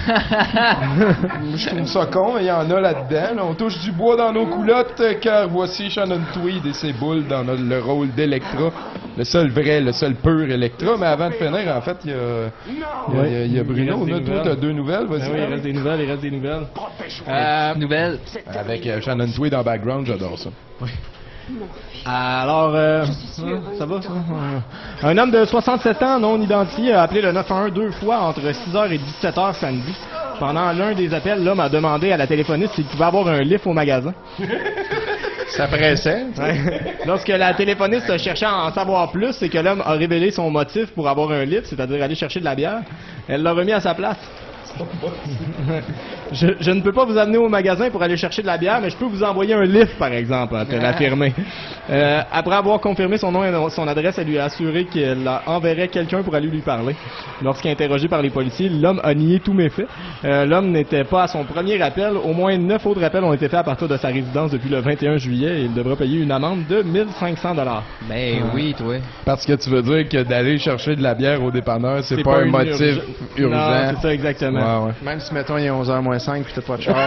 Je trouve ça con, il y en a là-dedans. Là. On touche du bois dans nos culottes, car voici Shannon Tweed et ses boules dans notre- le rôle d'Electra. Le seul vrai, le seul pur Electra. Mais avant de finir, en fait, il y a, il y a, il y a- il y a Bruno. Il Là, reste des toi, nouvelles. t'as deux nouvelles, vas-y. Ben oui, il reste des nouvelles, il reste des nouvelles. Euh, Nouvelle. Avec euh, Shannon Tweed en background, j'adore ça. Alors, euh, ça va, ça? Un homme de soixante-sept ans non identifié a appelé le neuf un un deux fois entre six heures et dix-sept heures samedi. Pendant l'un des appels, l'homme a demandé à la téléphoniste s'il pouvait avoir un lift au magasin. Ça pressait. Ouais. Lorsque la téléphoniste cherchait à en savoir plus, c'est que l'homme a révélé son motif pour avoir un lift, c'est-à-dire aller chercher de la bière. Elle l'a remis à sa place. Je, je ne peux pas vous amener au magasin pour aller chercher de la bière, mais je peux vous envoyer un lift, par exemple, a-t-elle affirmé. Euh, après avoir confirmé son nom et son adresse, elle lui a assuré qu'elle enverrait quelqu'un pour aller lui parler. Lorsqu'interrogé par les policiers, l'homme a nié tous méfaits. Euh, l'homme n'était pas à son premier appel. Au moins neuf autres appels ont été faits à partir de sa résidence depuis le vingt et un juillet et il devra payer une amende de mille cinq cents dollars. Ben oui, toi. Parce que tu veux dire que d'aller chercher de la bière au dépanneur, c'est pas, pas un motif urgent. urgent. Non, c'est ça, exactement. Ouais, ouais. Même si, mettons, il est onze heures moins cinq puis t'as pas de char.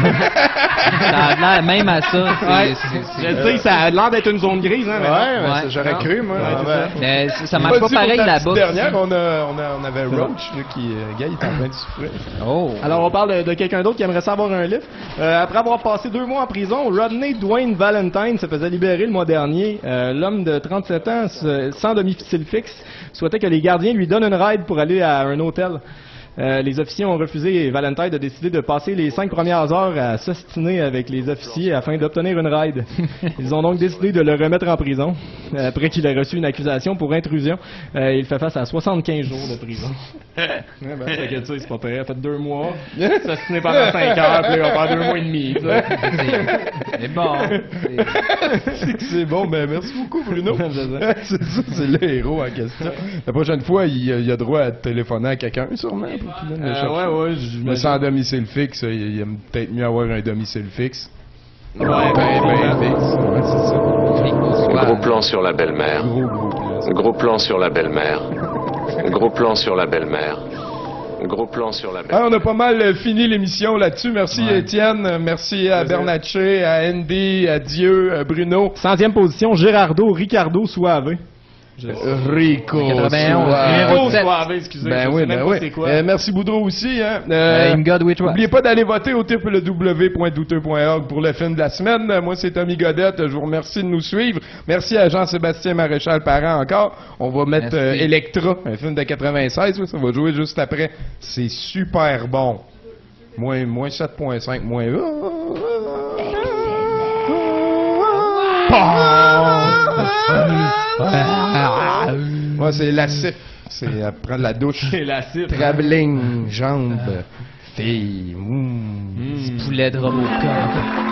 Ça a l'air même à ça. Ouais. Je dis, ça a l'air d'être une zone grise, hein. Ouais, ouais, ouais j'aurais cru, moi. Ouais, ouais. Mais ça marche pas, pas pareil là-bas. Dernière, on, a, on, a, on avait Roach, là, qui, le gars, il est en train de souffrir. Oh. Alors, on parle de, de quelqu'un d'autre qui aimerait savoir un lift. Euh, après avoir passé deux mois en prison, Rodney Dwayne Valentine se faisait libérer le mois dernier. Euh, l'homme de trente-sept ans, sans domicile fixe, souhaitait que les gardiens lui donnent une ride pour aller à un hôtel. Euh, les officiers ont refusé et Valentine a décidé de passer les cinq premières heures à s'ostiner avec les officiers afin d'obtenir une ride. Ils ont donc décidé de le remettre en prison après qu'il ait reçu une accusation pour intrusion. Euh, il fait face à soixante-quinze jours de prison. Ouais, ben, c'est que ça, c'est pas prêt. Il a fait deux mois, s'ostiner pendant cinq heures, puis on va faire deux mois et demi. C'est bon. C'est que c'est bon, ben merci beaucoup Bruno. C'est ça, c'est le héros en question. La prochaine fois, il, il a droit à téléphoner à quelqu'un, sûrement. Euh, ouais, ouais, mais sans domicile fixe, il, il aime peut-être mieux avoir un domicile fixe. Ouais, ben, ben, fixe. Ouais, c'est ça. Gros plan sur la belle-mère. Gros, gros plan. Gros plan sur la belle-mère. Gros plan sur la belle-mère. Gros plan sur la belle-mère. Ah, on a pas mal fini l'émission là-dessus. Merci ouais. Étienne, merci à Bernatchez, à Andy, à Dieu, à Bruno. Centième position, Gérardo Ricardo Suave. Rico Rico Suave, excusez. Ben oui, ben oui. Euh, merci Boudreau aussi. Hein. Euh, N'oubliez pas d'aller voter au w w w point douteux point org pour le film de la semaine. Moi, c'est Tommy Godette. Je vous remercie de nous suivre. Merci à Jean-Sébastien Maréchal-Parent encore. On va mettre euh, Electra, un film de quatre-vingt-seize. Ça va jouer juste après. C'est super bon. Moins, moins sept virgule cinq, moins... Moi, c'est lassif. C'est à prendre la douche. C'est lassif. Travelling, jambes, filles, mmh. Petit poulet de Robocop.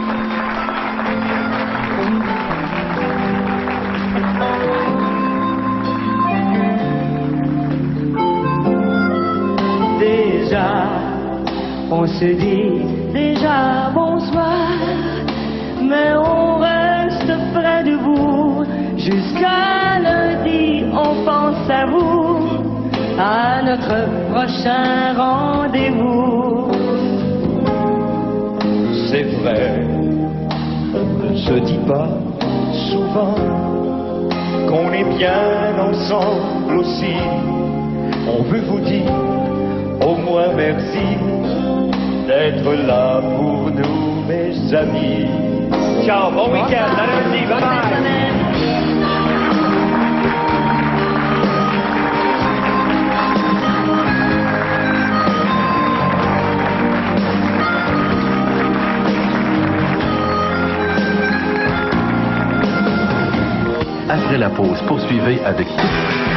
Déjà, on se dit déjà bonsoir, mais on reste près de vous. Jusqu'à lundi, on pense à vous, à notre prochain rendez-vous. C'est vrai, on ne se dit pas souvent qu'on est bien ensemble aussi. On veut vous dire au moins merci d'être là pour nous, mes amis. Ciao, bon week-end, à lundi, bye bye. Après la pause, poursuivez avec...